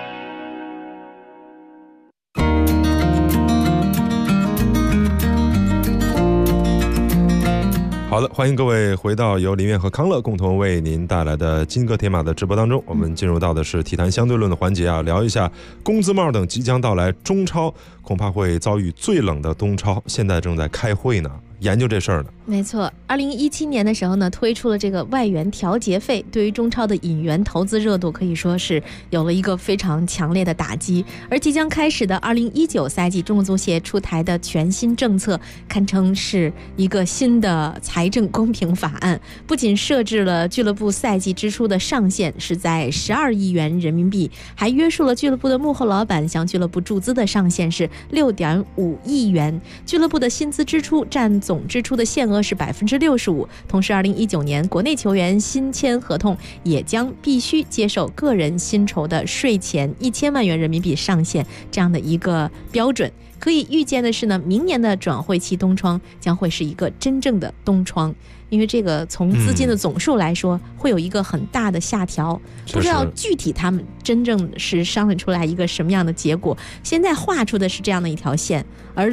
好的，欢迎各位回到由林苑和康乐共同为您带来的金戈铁马的直播当中。我们进入到的是体坛相对论的环节啊，聊一下工资帽等即将到来中超恐怕会遭遇最冷的冬超，现在正在开会呢，研究这事儿呢。 没错，2017年的时候呢，推出了这个外援调节费，对于中超的引援投资热度可以说是有了一个非常强烈的打击。而即将开始的2019赛季，中国足协出台的全新政策，堪称是一个新的财政公平法案，不仅设置了俱乐部赛季支出的上限是在12亿元人民币，还约束了俱乐部的幕后老板向俱乐部注资的上限是6.5亿元，俱乐部的薪资支出占总支出的限额是65%。同时2019年国内球员新签合同也将必须接受个人薪酬的税前1000万元人民币上限这样的一个标准。可以预见的是呢，明年的转会期冬窗将会是一个真正的冬窗，因为这个从资金的总数来说，会有一个很大的下调，不知道具体他们真正是商量出来一个什么样的结果。现在画出的是这样的一条线，而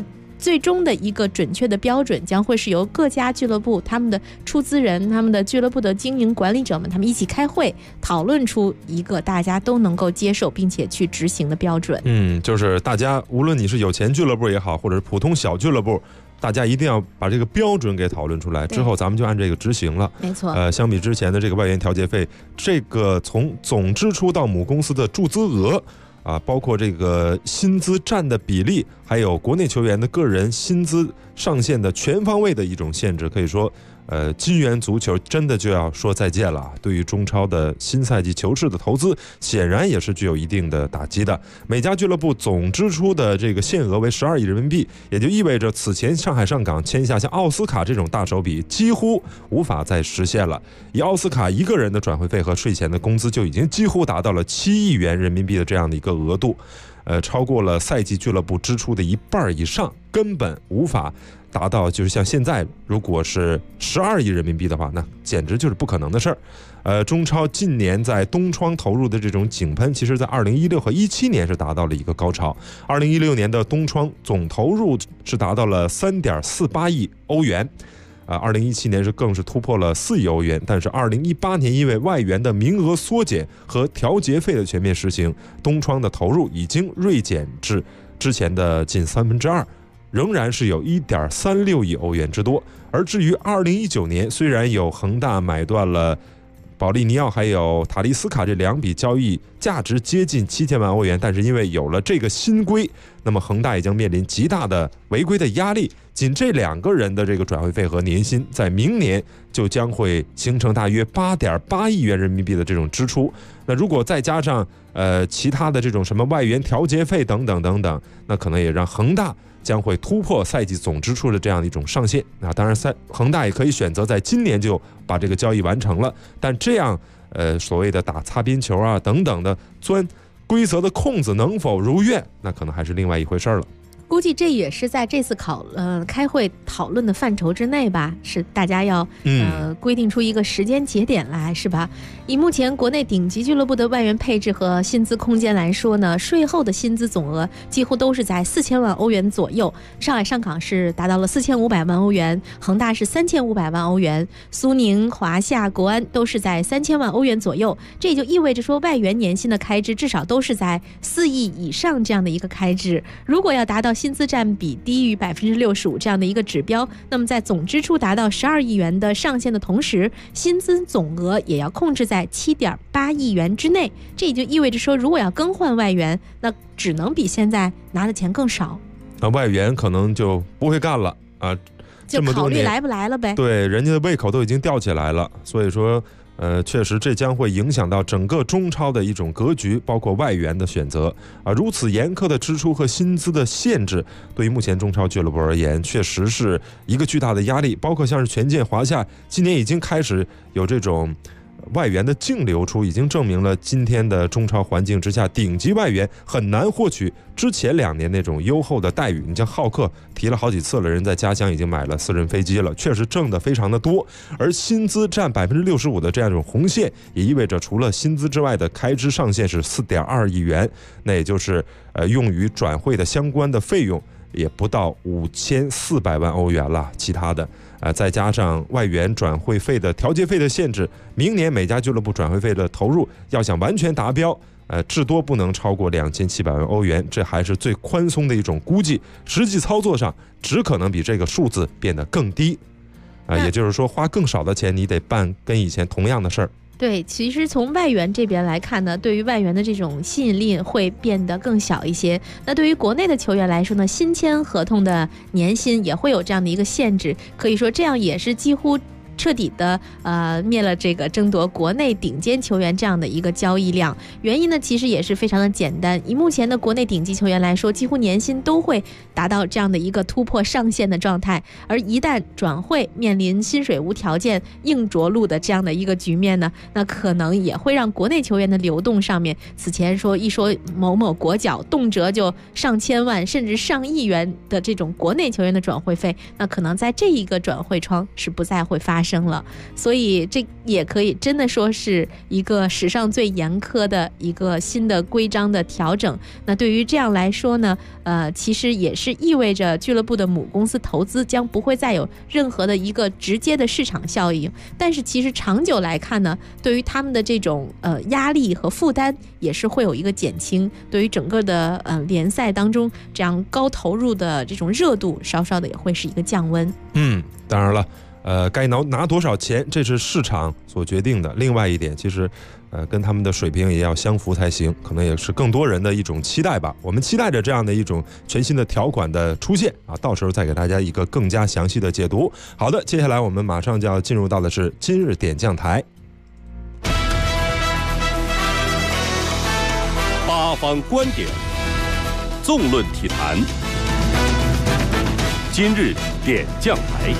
最终的一个准确的标准将会是由各家俱乐部他们的出资人、他们的俱乐部的经营管理者们，他们一起开会讨论出一个大家都能够接受并且去执行的标准。 就是大家无论你是有钱俱乐部也好，或者是普通小俱乐部，大家一定要把这个标准给讨论出来，之后咱们就按这个执行了。 没错。 相比之前的这个外援调节费，这个从总支出到母公司的注资额包括这个薪资占的比例，还有国内球员的个人薪资上限的全方位的一种限制，可以说金元足球真的就要说再见了。对于中超的新赛季球市的投资，显然也是具有一定的打击的。每家俱乐部总支出的这个限额为12亿人民币，也就意味着此前上海上港签下像奥斯卡这种大手笔几乎无法再实现了。以奥斯卡一个人的转会费和税前的工资就已经几乎达到了7亿元人民币的这样的一个额度，超过了赛季俱乐部支出的一半以上，根本无法达到就是像现在如果是12亿人民币的话，那简直就是不可能的事儿。中超近年在东窗投入的这种井喷，其实在2016和17年是达到了一个高潮。2016年的东窗总投入是达到了3.48亿欧元，2017年是更是突破了4亿欧元。但是2018年因为外援的名额缩减和调节费的全面实行，东窗的投入已经锐减至之前的近2/3。仍然是有1.36亿欧元之多。而至于2019年，虽然有恒大买断了保利尼奥还有塔利斯卡这2笔交易价值接近7000万欧元，但是因为有了这个新规，那么恒大已经面临极大的违规的压力。仅这2个人的这个转会费和年薪，在明年就将会形成大约8.8亿元人民币的这种支出。那如果再加上其他的这种什么外援调节费等等等等，那可能也让恒大将会突破赛季总支出的这样的一种上限。当然恒大也可以选择在今年就把这个交易完成了，但这样所谓的打擦边球等等的钻规则的空子能否如愿，那可能还是另外一回事了。 估计这也是在这次开会讨论的范畴之内吧，是大家要规定出一个时间节点来，是吧？以目前国内顶级俱乐部的外援配置和薪资空间来说呢，税后的薪资总额几乎都是在4000万欧元左右。上海上港是达到了4500万欧元，恒大是3500万欧元，苏宁、华夏、国安都是在3000万欧元左右。这也就意味着说，外援年薪的开支至少都是在4亿以上这样的一个开支。如果要达到薪资占比低于65%这样的一个指标，那么在总支出达到12亿元的上限的同时，薪资总额也要控制在7.8亿元之内。这也就意味着说，如果要更换外援，那只能比现在拿的钱更少。 那外援可能就不会干了就考虑来不来了呗。 对，人家的胃口都已经吊起来了，所以说确实这将会影响到整个中超的一种格局，包括外援的选择如此严苛的支出和薪资的限制，对于目前中超俱乐部而言，确实是一个巨大的压力。包括像是权健、华夏，今年已经开始有这种外援的净流出，已经证明了今天的中超环境之下，顶级外援很难获取之前2年那种优厚的待遇。你像浩克提了好几次了，人在家乡已经买了私人飞机了，确实挣得非常的多。而薪资占65%的这样一种红线，也意味着除了薪资之外的开支上限是4.2亿元，那也就是用于转会的相关的费用也不到5400万欧元了。其他的再加上外援转会费的调节费的限制，明年每家俱乐部转会费的投入要想完全达标，至多不能超过2700万欧元，这还是最宽松的一种估计。实际操作上只可能比这个数字变得更低也就是说花更少的钱，你得办跟以前同样的事儿。 对，其实从外援这边来看呢，对于外援的这种吸引力会变得更小一些。那对于国内的球员来说呢，新签合同的年薪也会有这样的一个限制，可以说这样也是几乎彻底的灭了这个争夺国内顶尖球员这样的一个交易量。原因呢其实也是非常的简单，以目前的国内顶级球员来说，几乎年薪都会达到这样的一个突破上限的状态，而一旦转会面临薪水无条件硬着陆的这样的一个局面呢，那可能也会让国内球员的流动上面，此前一说某某国脚动辄就上千万甚至上亿元的这种国内球员的转会费，那可能在这一个转会窗是不再会发发生了，所以这也可以真的说是一个史上最严苛的一个新的规章的调整。那对于这样来说呢，其实也是意味着俱乐部的母公司投资将不会再有任何的一个直接的市场效应，但是其实长久来看呢，对于他们的这种压力和负担也是会有一个减轻，对于整个的联赛当中这样高投入的这种热度稍稍的也会是一个降温。 当然了，该拿多少钱，这是市场所决定的。另外一点，其实跟他们的水平也要相符才行，可能也是更多人的一种期待吧。我们期待着这样的一种全新的条款的出现啊，到时候再给大家一个更加详细的解读。好的，接下来我们马上就要进入到的是今日点将台。 八方观点，纵论体坛，今日点将台。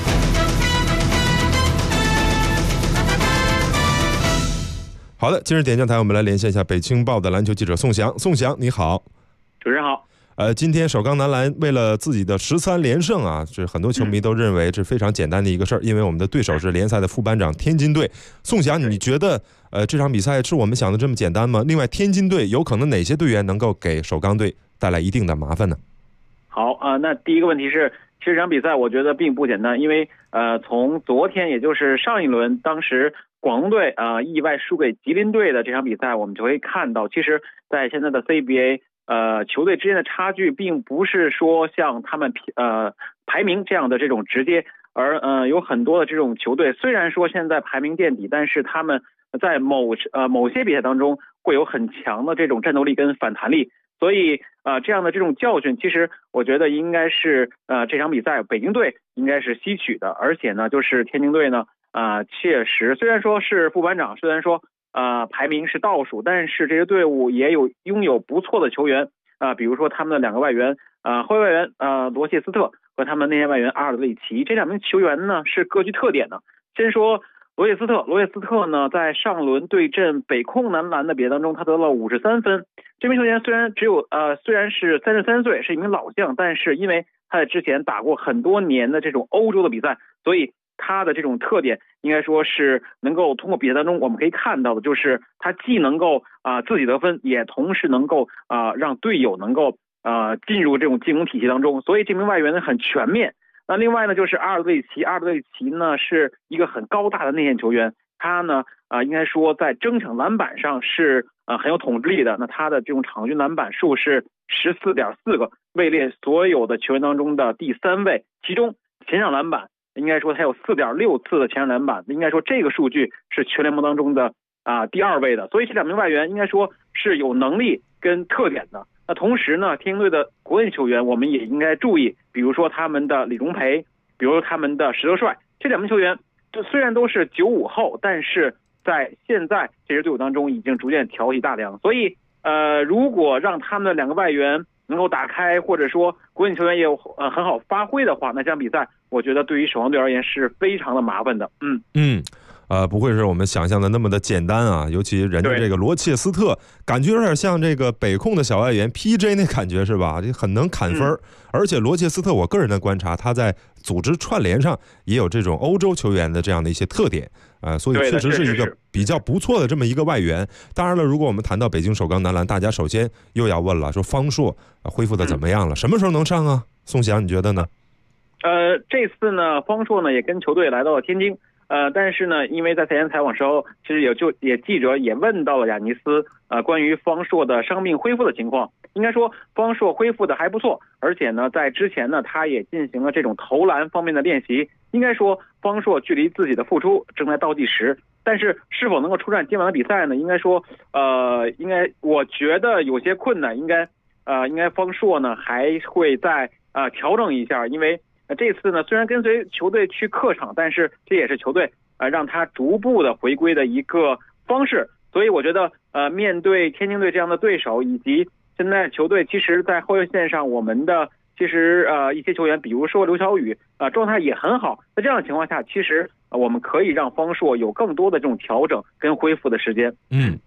好的，今日点将台，我们来连线一下北青报的篮球记者宋翔。宋翔，你好。 主持人好。 今天首钢男篮为了自己的13连胜啊，这很多球迷都认为这非常简单的一个事儿，因为我们的对手是联赛的副班长天津队。宋翔，你觉得这场比赛是我们想的这么简单吗？另外，天津队有可能哪些队员能够给首钢队带来一定的麻烦呢？ 好那第一个问题是，其实这场比赛我觉得并不简单，因为从昨天也就是上一轮，当时广东队意外输给吉林队的这场比赛，我们就会看到，其实在现在的 CBA 球队之间的差距并不是说像他们排名这样的这种直接，而有很多的这种球队虽然说现在排名垫底，但是他们在某些比赛当中会有很强的这种战斗力跟反弹力，所以这样的这种教训，其实我觉得应该是这场比赛北京队应该是吸取的，而且呢，就是天津队呢确实虽然说是副班长，虽然说排名是倒数，但是这些队伍也拥有不错的球员比如说他们的2个外援后卫外援罗切斯特和他们内线外援阿尔德里奇，这2名球员呢是各具特点的。先说罗切斯特呢，在上轮对阵北控男篮的比赛当中，他得了53分。这名球员虽然是33岁，是一名老将，但是因为他在之前打过很多年的这种欧洲的比赛，所以他的这种特点应该说是能够通过比赛当中我们可以看到的，就是他既能够自己得分，也同时能够让队友能够进入这种进攻体系当中，所以这名外援呢很全面。那另外呢就是阿尔德里奇呢是一个很高大的内线球员，他呢应该说在争抢篮板上是很有统治力的。那他的这种场均篮板数是14.4个，位列所有的球员当中的第3位，其中前场篮板应该说他有4.6次的前场篮板，应该说这个数据是全联盟当中的第2位的。所以这2名外援应该说是有能力跟特点的。那同时呢，天津队的国内球员我们也应该注意，比如说他们的李荣培，比如说他们的石德帅，这2名球员虽然都是95后，但是在现在这支队伍当中已经逐渐挑起大梁。所以如果让他们的2个外援能够打开，或者说国内球员也有很好发挥的话，那这场比赛我觉得对于首钢队而言是非常的麻烦的。 不会是我们想象的那么的简单啊，尤其人家这个罗切斯特感觉有点像这个北控的小外援 PJ 那感觉是吧，很能砍分而且罗切斯特我个人的观察，他在组织串联上也有这种欧洲球员的这样的一些特点所以确实是一个比较不错的这么一个外援。当然了，如果我们谈到北京首钢男篮，大家首先又要问了，说方硕恢复的怎么样了，什么时候能上啊？宋翔你觉得呢？ 这次呢方硕呢也跟球队来到了天津，但是呢，因为在赛前采访时候，其实记者也问到了亚尼斯关于方硕的伤病恢复的情况。应该说方硕恢复的还不错，而且呢，在之前呢，他也进行了这种投篮方面的练习。应该说方硕距离自己的复出正在倒计时，但是是否能够出战今晚的比赛呢？应该说我觉得有些困难，应该方硕呢还会再调整一下，因为这次呢虽然跟随球队去客场，但是这也是球队让他逐步的回归的一个方式。所以我觉得面对天津队这样的对手，以及现在球队其实在后卫线上我们的其实一些球员，比如说刘晓宇状态也很好，在这样的情况下，其实我们可以让方硕有更多的这种调整跟恢复的时间。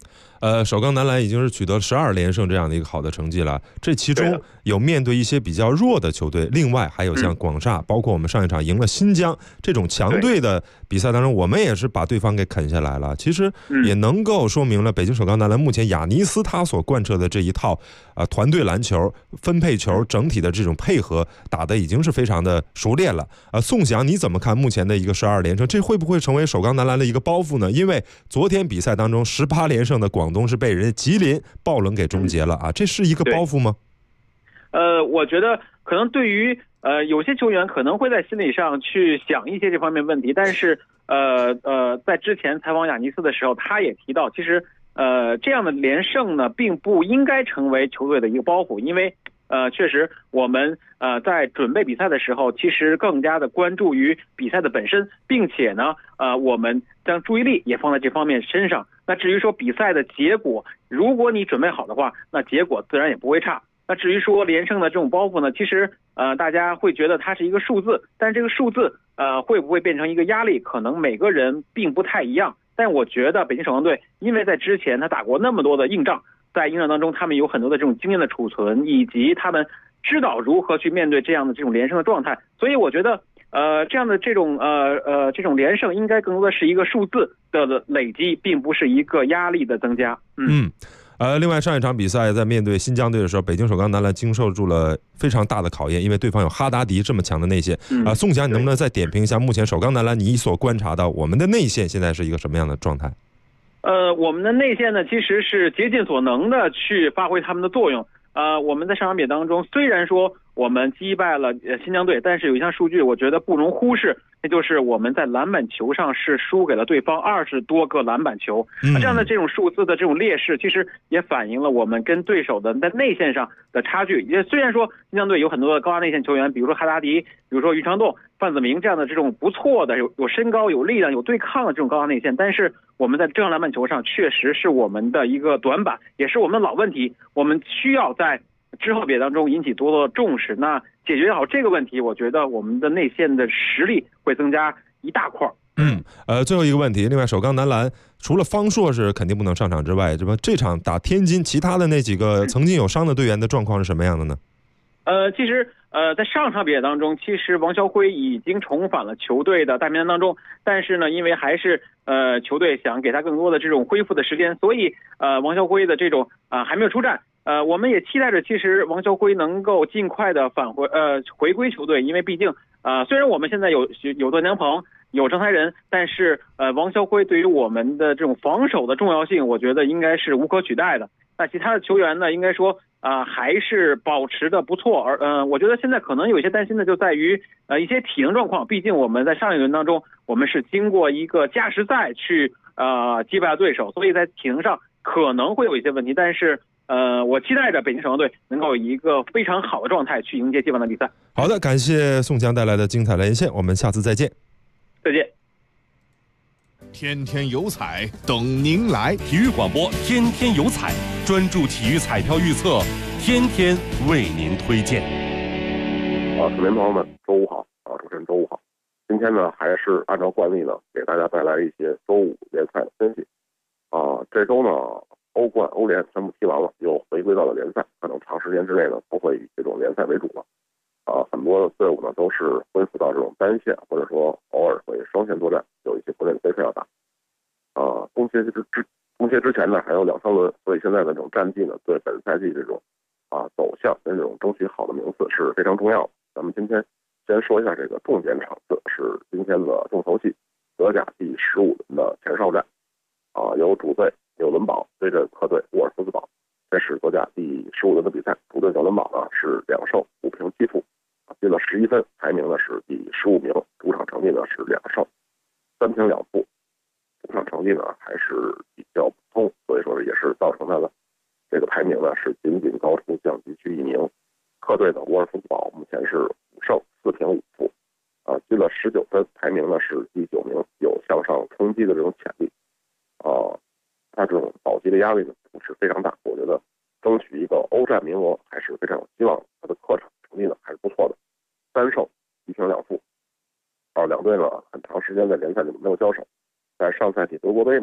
首钢男篮已经是取得12连胜这样的一个好的成绩了。这其中有面对一些比较弱的球队，另外还有像广厦，包括我们上一场赢了新疆这种强队的比赛当中，我们也是把对方给啃下来了。其实也能够说明了北京首钢男篮目前亚尼斯他所贯彻的这一套团队篮球、分配球、整体的这种配合打得已经是非常的熟练了。宋翔，你怎么看目前的一个12连胜？这会不会成为首钢男篮的一个包袱呢？因为昨天比赛当中18连胜的广东是被人家吉林爆冷给终结了啊，这是一个包袱吗？ 我觉得可能对于有些球员可能会在心理上去想一些这方面问题，但是在之前采访亚尼斯的时候，他也提到，其实这样的连胜呢，并不应该成为球队的一个包袱，因为确实我们在准备比赛的时候，其实更加的关注于比赛的本身，并且呢我们将注意力也放在这方面身上。那至于说比赛的结果，如果你准备好的话，那结果自然也不会差。那至于说连胜的这种包袱呢，其实大家会觉得它是一个数字，但是这个数字会不会变成一个压力，可能每个人并不太一样。但我觉得北京首钢队因为在之前他打过那么多的硬仗，在硬仗当中他们有很多的这种经验的储存，以及他们知道如何去面对这样的这种连胜的状态，所以我觉得这样的这种连胜应该更多的是一个数字的累积，并不是一个压力的增加。 另外上一场比赛在面对新疆队的时候，北京首钢男篮经受住了非常大的考验，因为对方有哈达迪这么强的内线。宋翔，你能不能再点评一下目前首钢男篮你所观察到我们的内线现在是一个什么样的状态？ 我们的内线呢，其实是竭尽所能的去发挥他们的作用。我们在上场比赛当中，虽然说我们击败了新疆队，但是有一项数据我觉得不容忽视，那就是我们在篮板球上是输给了对方20多个篮板球。这样的这种数字的这种劣势，其实也反映了我们跟对手的在内线上的差距。也虽然说新疆队有很多的高压内线球员，比如说哈达迪，比如说于长栋、范子铭这样的这种不错的有身高、有力量、有对抗的这种高压内线，但是我们在正篮板球上确实是我们的一个短板，也是我们的老问题。我们需要在之后比赛当中引起多多的重视。那解决好这个问题，我觉得我们的内线的实力会增加一大块。 最后一个问题，另外首钢男篮除了方硕是肯定不能上场之外，这场打天津其他的那几个曾经有伤的队员的状况是什么样的呢？ 其实在上场比赛当中，其实王晓辉已经重返了球队的大名单当中，但是呢，因为还是球队想给他更多的这种恢复的时间，所以王晓辉的这种还没有出战。我们也期待着，其实王晓辉能够尽快的回归球队，因为毕竟虽然我们现在有段江鹏、有郑才仁，但是王晓辉对于我们的这种防守的重要性，我觉得应该是无可取代的。那其他的球员呢，应该说还是保持的不错，而我觉得现在可能有一些担心的就在于一些体能状况，毕竟我们在上一轮当中，我们是经过一个加时赛去击败了对手，所以在体能上可能会有一些问题，但是我期待着北京首钢队能够以一个非常好的状态去迎接接棒的比赛。 好的，感谢宋翔带来的精彩连线，我们下次再见。 再见。 天天有彩等您来， 体育广播天天有彩，专注体育彩票预测，天天为您推荐。 市民朋友们，周五好主持人周五好。今天呢，还是按照惯例呢，给大家带来一些周五联赛的分析。这周呢，欧冠、欧联全部踢完了，又回归到了联赛，可能长时间之内呢，都会以这种联赛为主了。很多队伍呢都是恢复到这种单线，或者说偶尔会双线作战，有一些国内的杯赛要打。冬歇之前呢还有2-3轮，所以现在的这种战绩呢，对本赛季这种走向跟这种争取好的名次是非常重要的。咱们今天先说一下这个重点场次，是今天的重头戏，德甲第15轮的前哨战。由主队纽伦堡对阵客队沃尔夫斯堡，这是德甲第15轮的比赛。主队纽伦堡呢是2胜5平7负，进了11分，排名呢是第15名，主场成绩呢是2胜3平2负，主场成绩呢还是比较普通，所以说也是造成它的这个排名呢是仅仅高出降级区1名。客队的沃尔夫斯堡目前是5胜4平5负，进了19分，排名呢是第9名，有向上冲击的这种潜力。他这种保级的压力呢不是非常大，我觉得争取一个欧战名额还是非常有希望的。他的客场成绩呢还是不错的，3胜1平2负。两队呢很长时间在联赛里面没有交手，在上赛季德国杯呢8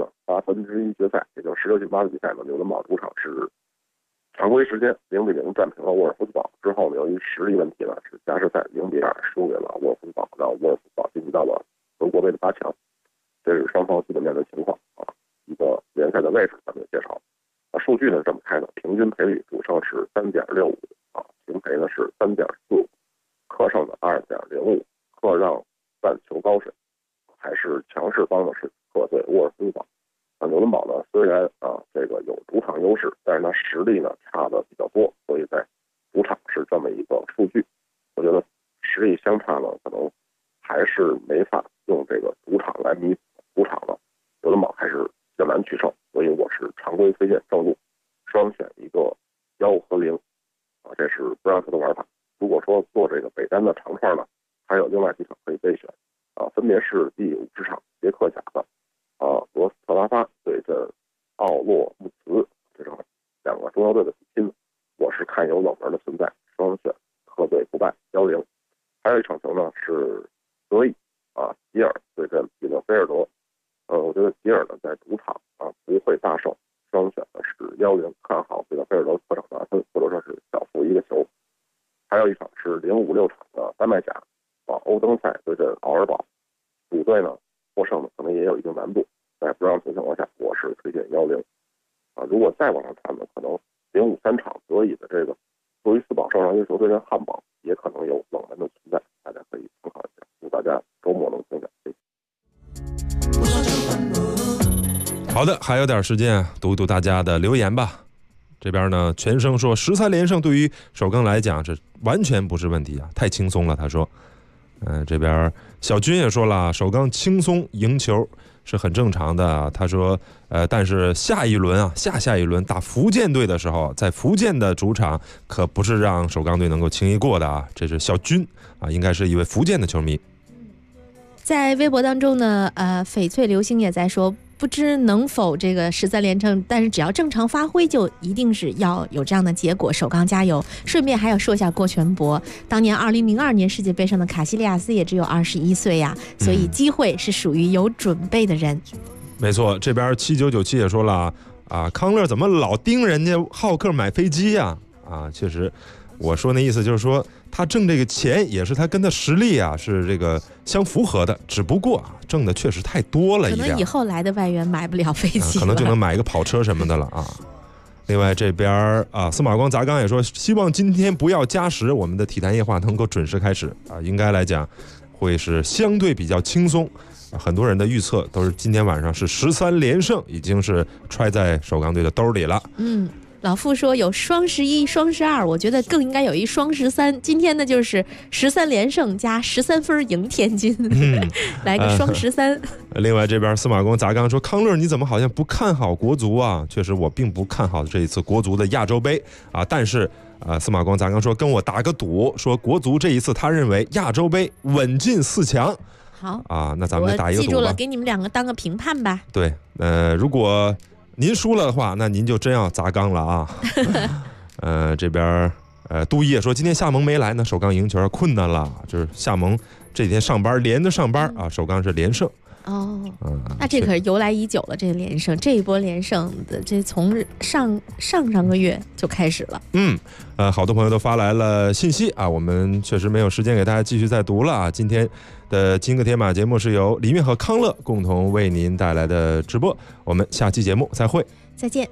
1/8决赛，也就是16进8的比赛呢，纽伦堡主场是常规时间0-0战平了沃尔夫斯堡。之后呢，由于实力问题呢，是加时赛0-2输给了沃尔夫斯堡，让沃尔夫斯堡晋级到了德国杯的8强。这是双方基本面的情况啊。一个联赛的位置咱们也介绍。数据呢是这么开的：平均赔率主胜是3.65啊，平赔呢是3.45，客胜的2.05，客让半球高水，还是强势方的是客队沃尔夫斯堡。纽伦堡呢虽然这个有主场优势，但是呢实力呢差的比较多，所以在主场是这么一个数据。我觉得实力相差呢可能还是没法用这个主场来弥补主场了，纽伦堡还是较难取胜，所以我是常规推荐正路，双选一个1和0啊，这是布朗特的玩法。如果说做这个北单的长串呢，还有另外几场可以备选啊，分别是第50场捷克甲的罗斯特拉发对阵奥洛穆茨，这种2个中游队的比拼，我是看有冷门的存在，双选客队不败1-0。还有一场球呢是德乙吉尔对阵比勒菲尔德，我觉得吉尔呢在主场不会大胜，双选的是1-0，看好比勒菲尔德客场拿分，或者说是小负1个球。还有一场是056场的丹麦甲欧登塞对阵奥尔堡，主队呢获胜呢可能也有一定难度，在不让分情况下，我是推荐1-0如果再往上看呢，可能053场德乙的这个杜伊斯堡上约球对阵汉堡也可能有冷门的存在，大家可以参考一下。祝大家周末能听见。 好的，还有点时间读一读大家的留言吧。这边呢，全生说13连胜对于首钢来讲这完全不是问题太轻松了。他说，这边小军也说了，首钢轻松赢球是很正常的。他说，但是下一轮下一轮打福建队的时候，在福建的主场可不是让首钢队能够轻易过的这是小军应该是一位福建的球迷。 在微博当中呢，翡翠流星也在说，不知能否这个13连胜，但是只要正常发挥，就一定是要有这样的结果。首钢加油！顺便还要说一下郭全博，当年2002年世界杯上的卡西利亚斯也只有21岁呀，所以机会是属于有准备的人。 没错，这边7997也说了康乐怎么老盯人家浩克买飞机呀？确实，我说那意思就是说，他挣这个钱也是他跟他实力是这个相符合的，只不过挣的确实太多了一点， 可能以后来的外援买不了飞机可能就能买一个跑车什么的了另外这边司马光砸缸也说，希望今天不要加时，我们的体坛夜话能够准时开始应该来讲会是相对比较轻松。很多人的预测都是今天晚上是13连胜，已经是揣在首钢队的兜里了。 老傅说有双11、双12，我觉得更应该有一双13。今天呢就是13连胜加13分赢天津，来个双13。 另外这边司马光砸缸说，康乐你怎么好像不看好国足确实我并不看好这一次国足的亚洲杯但是司马光砸缸说跟我打个赌，说国足这一次他认为亚洲杯稳进4强。 好那咱们就打一个赌吧。 我记住了，给你们2个当个评判吧。 对，如果您输了的话，那您就真要砸缸了这边杜一也说，今天夏蒙没来呢，首钢赢球困难了，就是夏蒙这几天上班连着上班首钢是连胜。 那这可是由来已久了，这个连胜，这一波连胜的这从上个月就开始了。 好多朋友都发来了信息我们确实没有时间给大家继续再读了今天的金戈铁马节目是由李韵和康乐共同为您带来的直播，我们下期节目再会， 再见。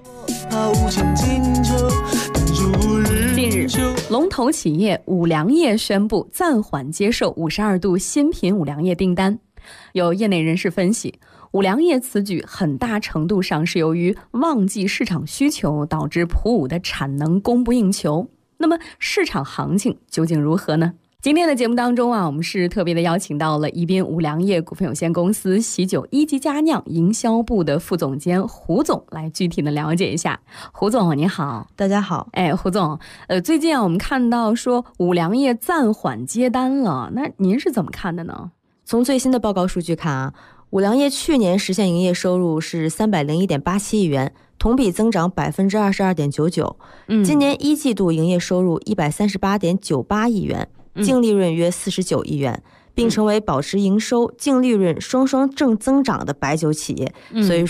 近日，龙头企业五粮液宣布暂缓接受52度新品五粮液订单。有业内人士分析，五粮液此举很大程度上是由于旺季市场需求导致普五的产能供不应求。那么市场行情究竟如何呢？今天的节目当中我们是特别的邀请到了宜宾五粮液股份有限公司喜酒一级佳酿营销部的副总监胡总来具体的了解一下。胡总你好。 大家好。 胡总，最近我们看到说五粮液暂缓接单了，那您是怎么看的呢？ 从最新的报告数据看五粮液去年实现营业收入是301.87亿元，同比增长22.99%。今年一季度营业收入138.98亿元，净利润约49亿元，并成为保持营收、净利润双双正增长的白酒企业。所以说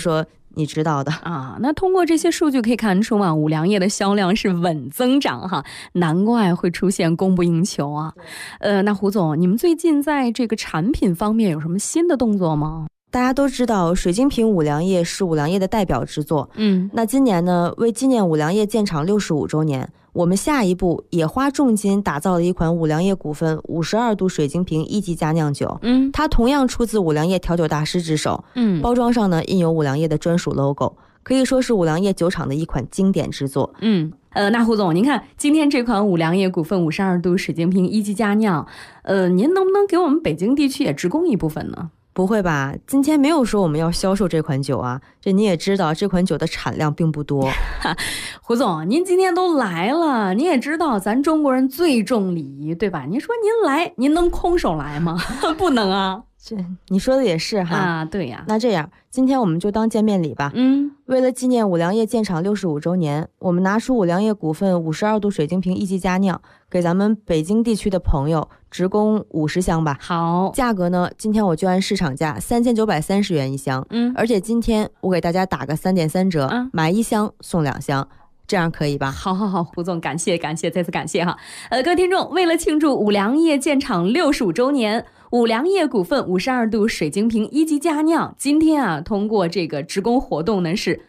你知道的啊。那通过这些数据可以看出嘛，五粮液的销量是稳增长哈，难怪会出现供不应求啊。那胡总，你们最近在这个产品方面有什么新的动作吗？ 大家都知道水晶瓶五粮液是五粮液的代表之作，那今年呢，为纪念五粮液建厂65周年，我们下一步也花重金打造了一款五粮液股份52度水晶瓶1级佳酿酒，它同样出自五粮液调酒大师之手，包装上呢印有五粮液的专属 logo， 可以说是五粮液酒厂的一款经典之作。 那胡总，您看今天这款五粮液股份52度水晶瓶1级佳酿，您能不能给我们北京地区也直供一部分呢？ 不会吧，今天没有说我们要销售这款酒啊，这你也知道这款酒的产量并不多。 胡总，您今天都来了，你也知道咱中国人最重礼仪，对吧？您说您来，您能空手来吗？不能啊。 这你说的也是哈啊，对呀。 那这样，今天我们就当见面礼吧。为了纪念五粮液建厂65周年，我们拿出五粮液股份52度水晶瓶1级佳酿，给咱们北京地区的朋友直供50箱吧。 好， 价格呢，今天我就按市场价3930元一箱。而且今天我给大家打个3.3折，买1箱送2箱。这样可以吧？ 好，胡总，感谢，再次感谢哈。各位听众，为了庆祝五粮液建厂65周年，五粮液股份52度水晶瓶1级佳酿，今天啊，通过这个直供活动呢是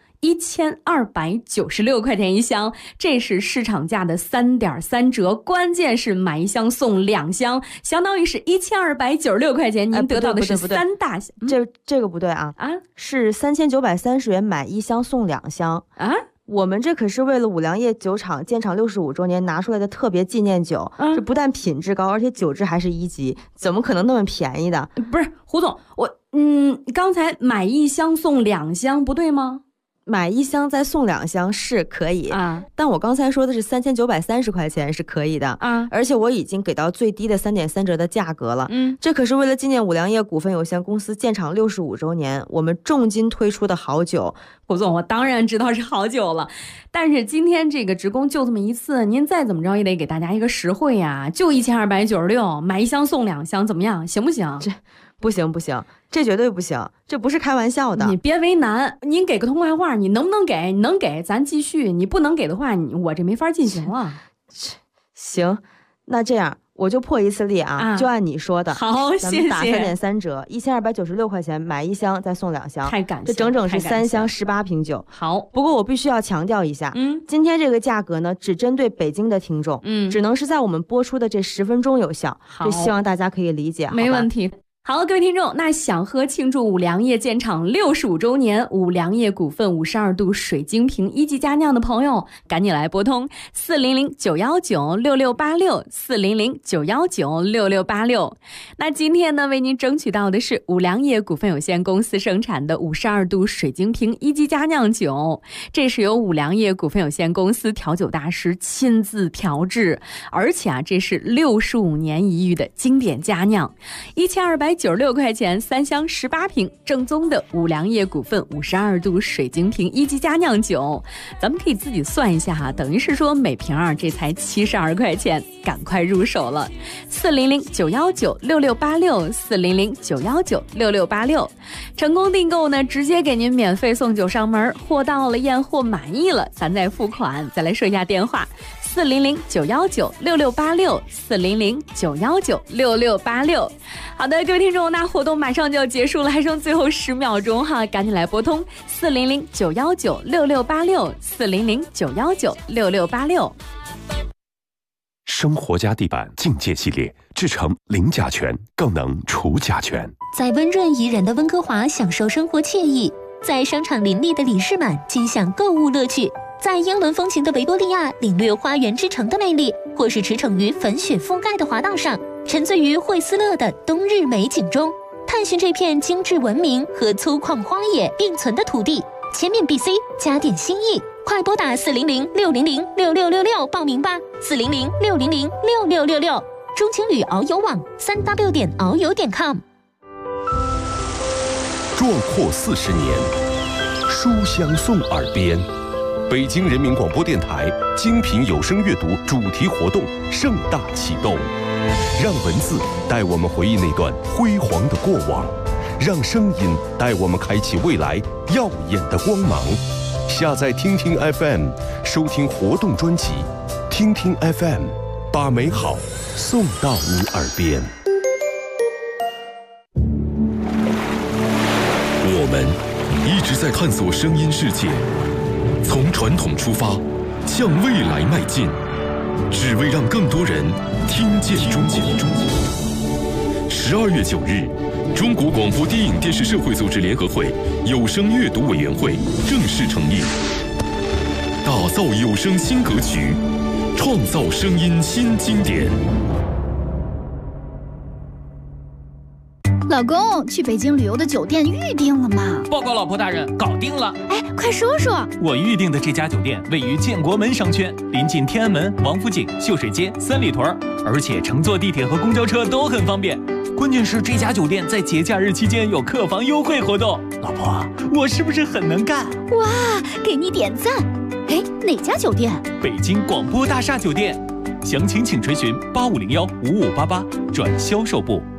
1296块钱一箱，这是市场价的3.3折，关键是买1箱送2箱，相当于是1296块钱，您得到的是3大箱。 这个不对啊，是3930元买1箱送2箱啊。我们这可是为了五粮液酒厂建厂65周年拿出来的特别纪念酒，这不但品质高，而且酒质还是1级，怎么可能那么便宜的？ 不是胡总，刚才买1箱送2箱不对吗？ 买1箱再送2箱是可以啊，但我刚才说的是3930块钱是可以的啊，而且我已经给到最低的3.3折的价格了。这可是为了纪念五粮液股份有限公司建厂65周年，我们重金推出的好酒。 胡总，我当然知道是好酒了，但是今天这个直供就这么一次，您再怎么着也得给大家一个实惠呀，就1296，买1箱送2箱，怎么样？行不行？ 这不行，这绝对不行，这不是开玩笑的。 你别为难，您给个痛快话，你能不能给？你能给咱继续，你不能给的话，我这没法进行了。 行，那这样我就破一次例啊，就按你说的。 好，谢谢。 咱们打3.3折，1296块钱买1箱再送2箱， 太感谢， 这整整是3箱18瓶酒。 好， 不过我必须要强调一下，今天这个价格呢，只针对北京的听众，只能是在我们播出的这10分钟有效，这希望大家可以理解。 没问题。好，各位听众，那想喝庆祝五粮液建厂65周年五粮液股份52度水晶瓶1级佳酿的朋友，赶紧来拨通400-919-6686，400-919-6686。那今天呢，为您争取到的是五粮液股份有限公司生产的52度水晶瓶1级佳酿酒，这是由五粮液股份有限公司调酒大师亲自调制，而且啊，这是65年一遇的经典佳酿，1296块钱3箱18瓶，正宗的五粮液股份52度水晶瓶1级佳酿酒，咱们可以自己算一下哈，等于是说每瓶这才72块钱，赶快入手了。400-919-6686，400-919-6686，成功订购呢，直接给您免费送酒上门，货到了验货满意了，咱再付款。再来说一下电话：400-919-6686，400-919-6686。好的，各位听众，那活动马上就要结束了，还剩最后10秒钟哈，赶紧来拨通400-919-6686，400-919-6686。 生活家地板境界系列制成零甲醛，更能除甲醛。 在温润宜人的温哥华享受生活惬意，在商场林立的里士满尽享购物乐趣，在英伦风情的维多利亚领略花园之城的魅力，或是驰骋于粉雪覆盖的滑道上，沉醉于惠斯勒的冬日美景中，探寻这片精致文明和粗犷荒野并存的土地。前面 BC 加点心意，快拨打400-600-6666报名吧，400-600-6666。中青旅遨游网3w.遨游.com。 壮阔40年，书香送耳边。北京人民广播电台精品有声阅读主题活动盛大启动，让文字带我们回忆那段辉煌的过往， 让声音带我们开启未来耀眼的光芒。下载听听 FM， 收听活动专辑。听听 FM， 把美好送到你耳边。我们一直在探索声音世界，从传统出发，向未来迈进，只为让更多人听见中国。12月9日，中国广播电影电视社会组织联合会有声阅读委员会正式成立，打造有声新格局，创造声音新经典。 老公，去北京旅游的酒店预定了吗？ 报告老婆大人，搞定了。 哎，快说说。 我预定的这家酒店位于建国门商圈，临近天安门、王府井、秀水街、三里屯，而且乘坐地铁和公交车都很方便。关键是这家酒店在节假日期间有客房优惠活动。老婆，我是不是很能干？ 哇，给你点赞。哎，哪家酒店？ 北京广播大厦酒店。详情请垂询8501-5588转销售部。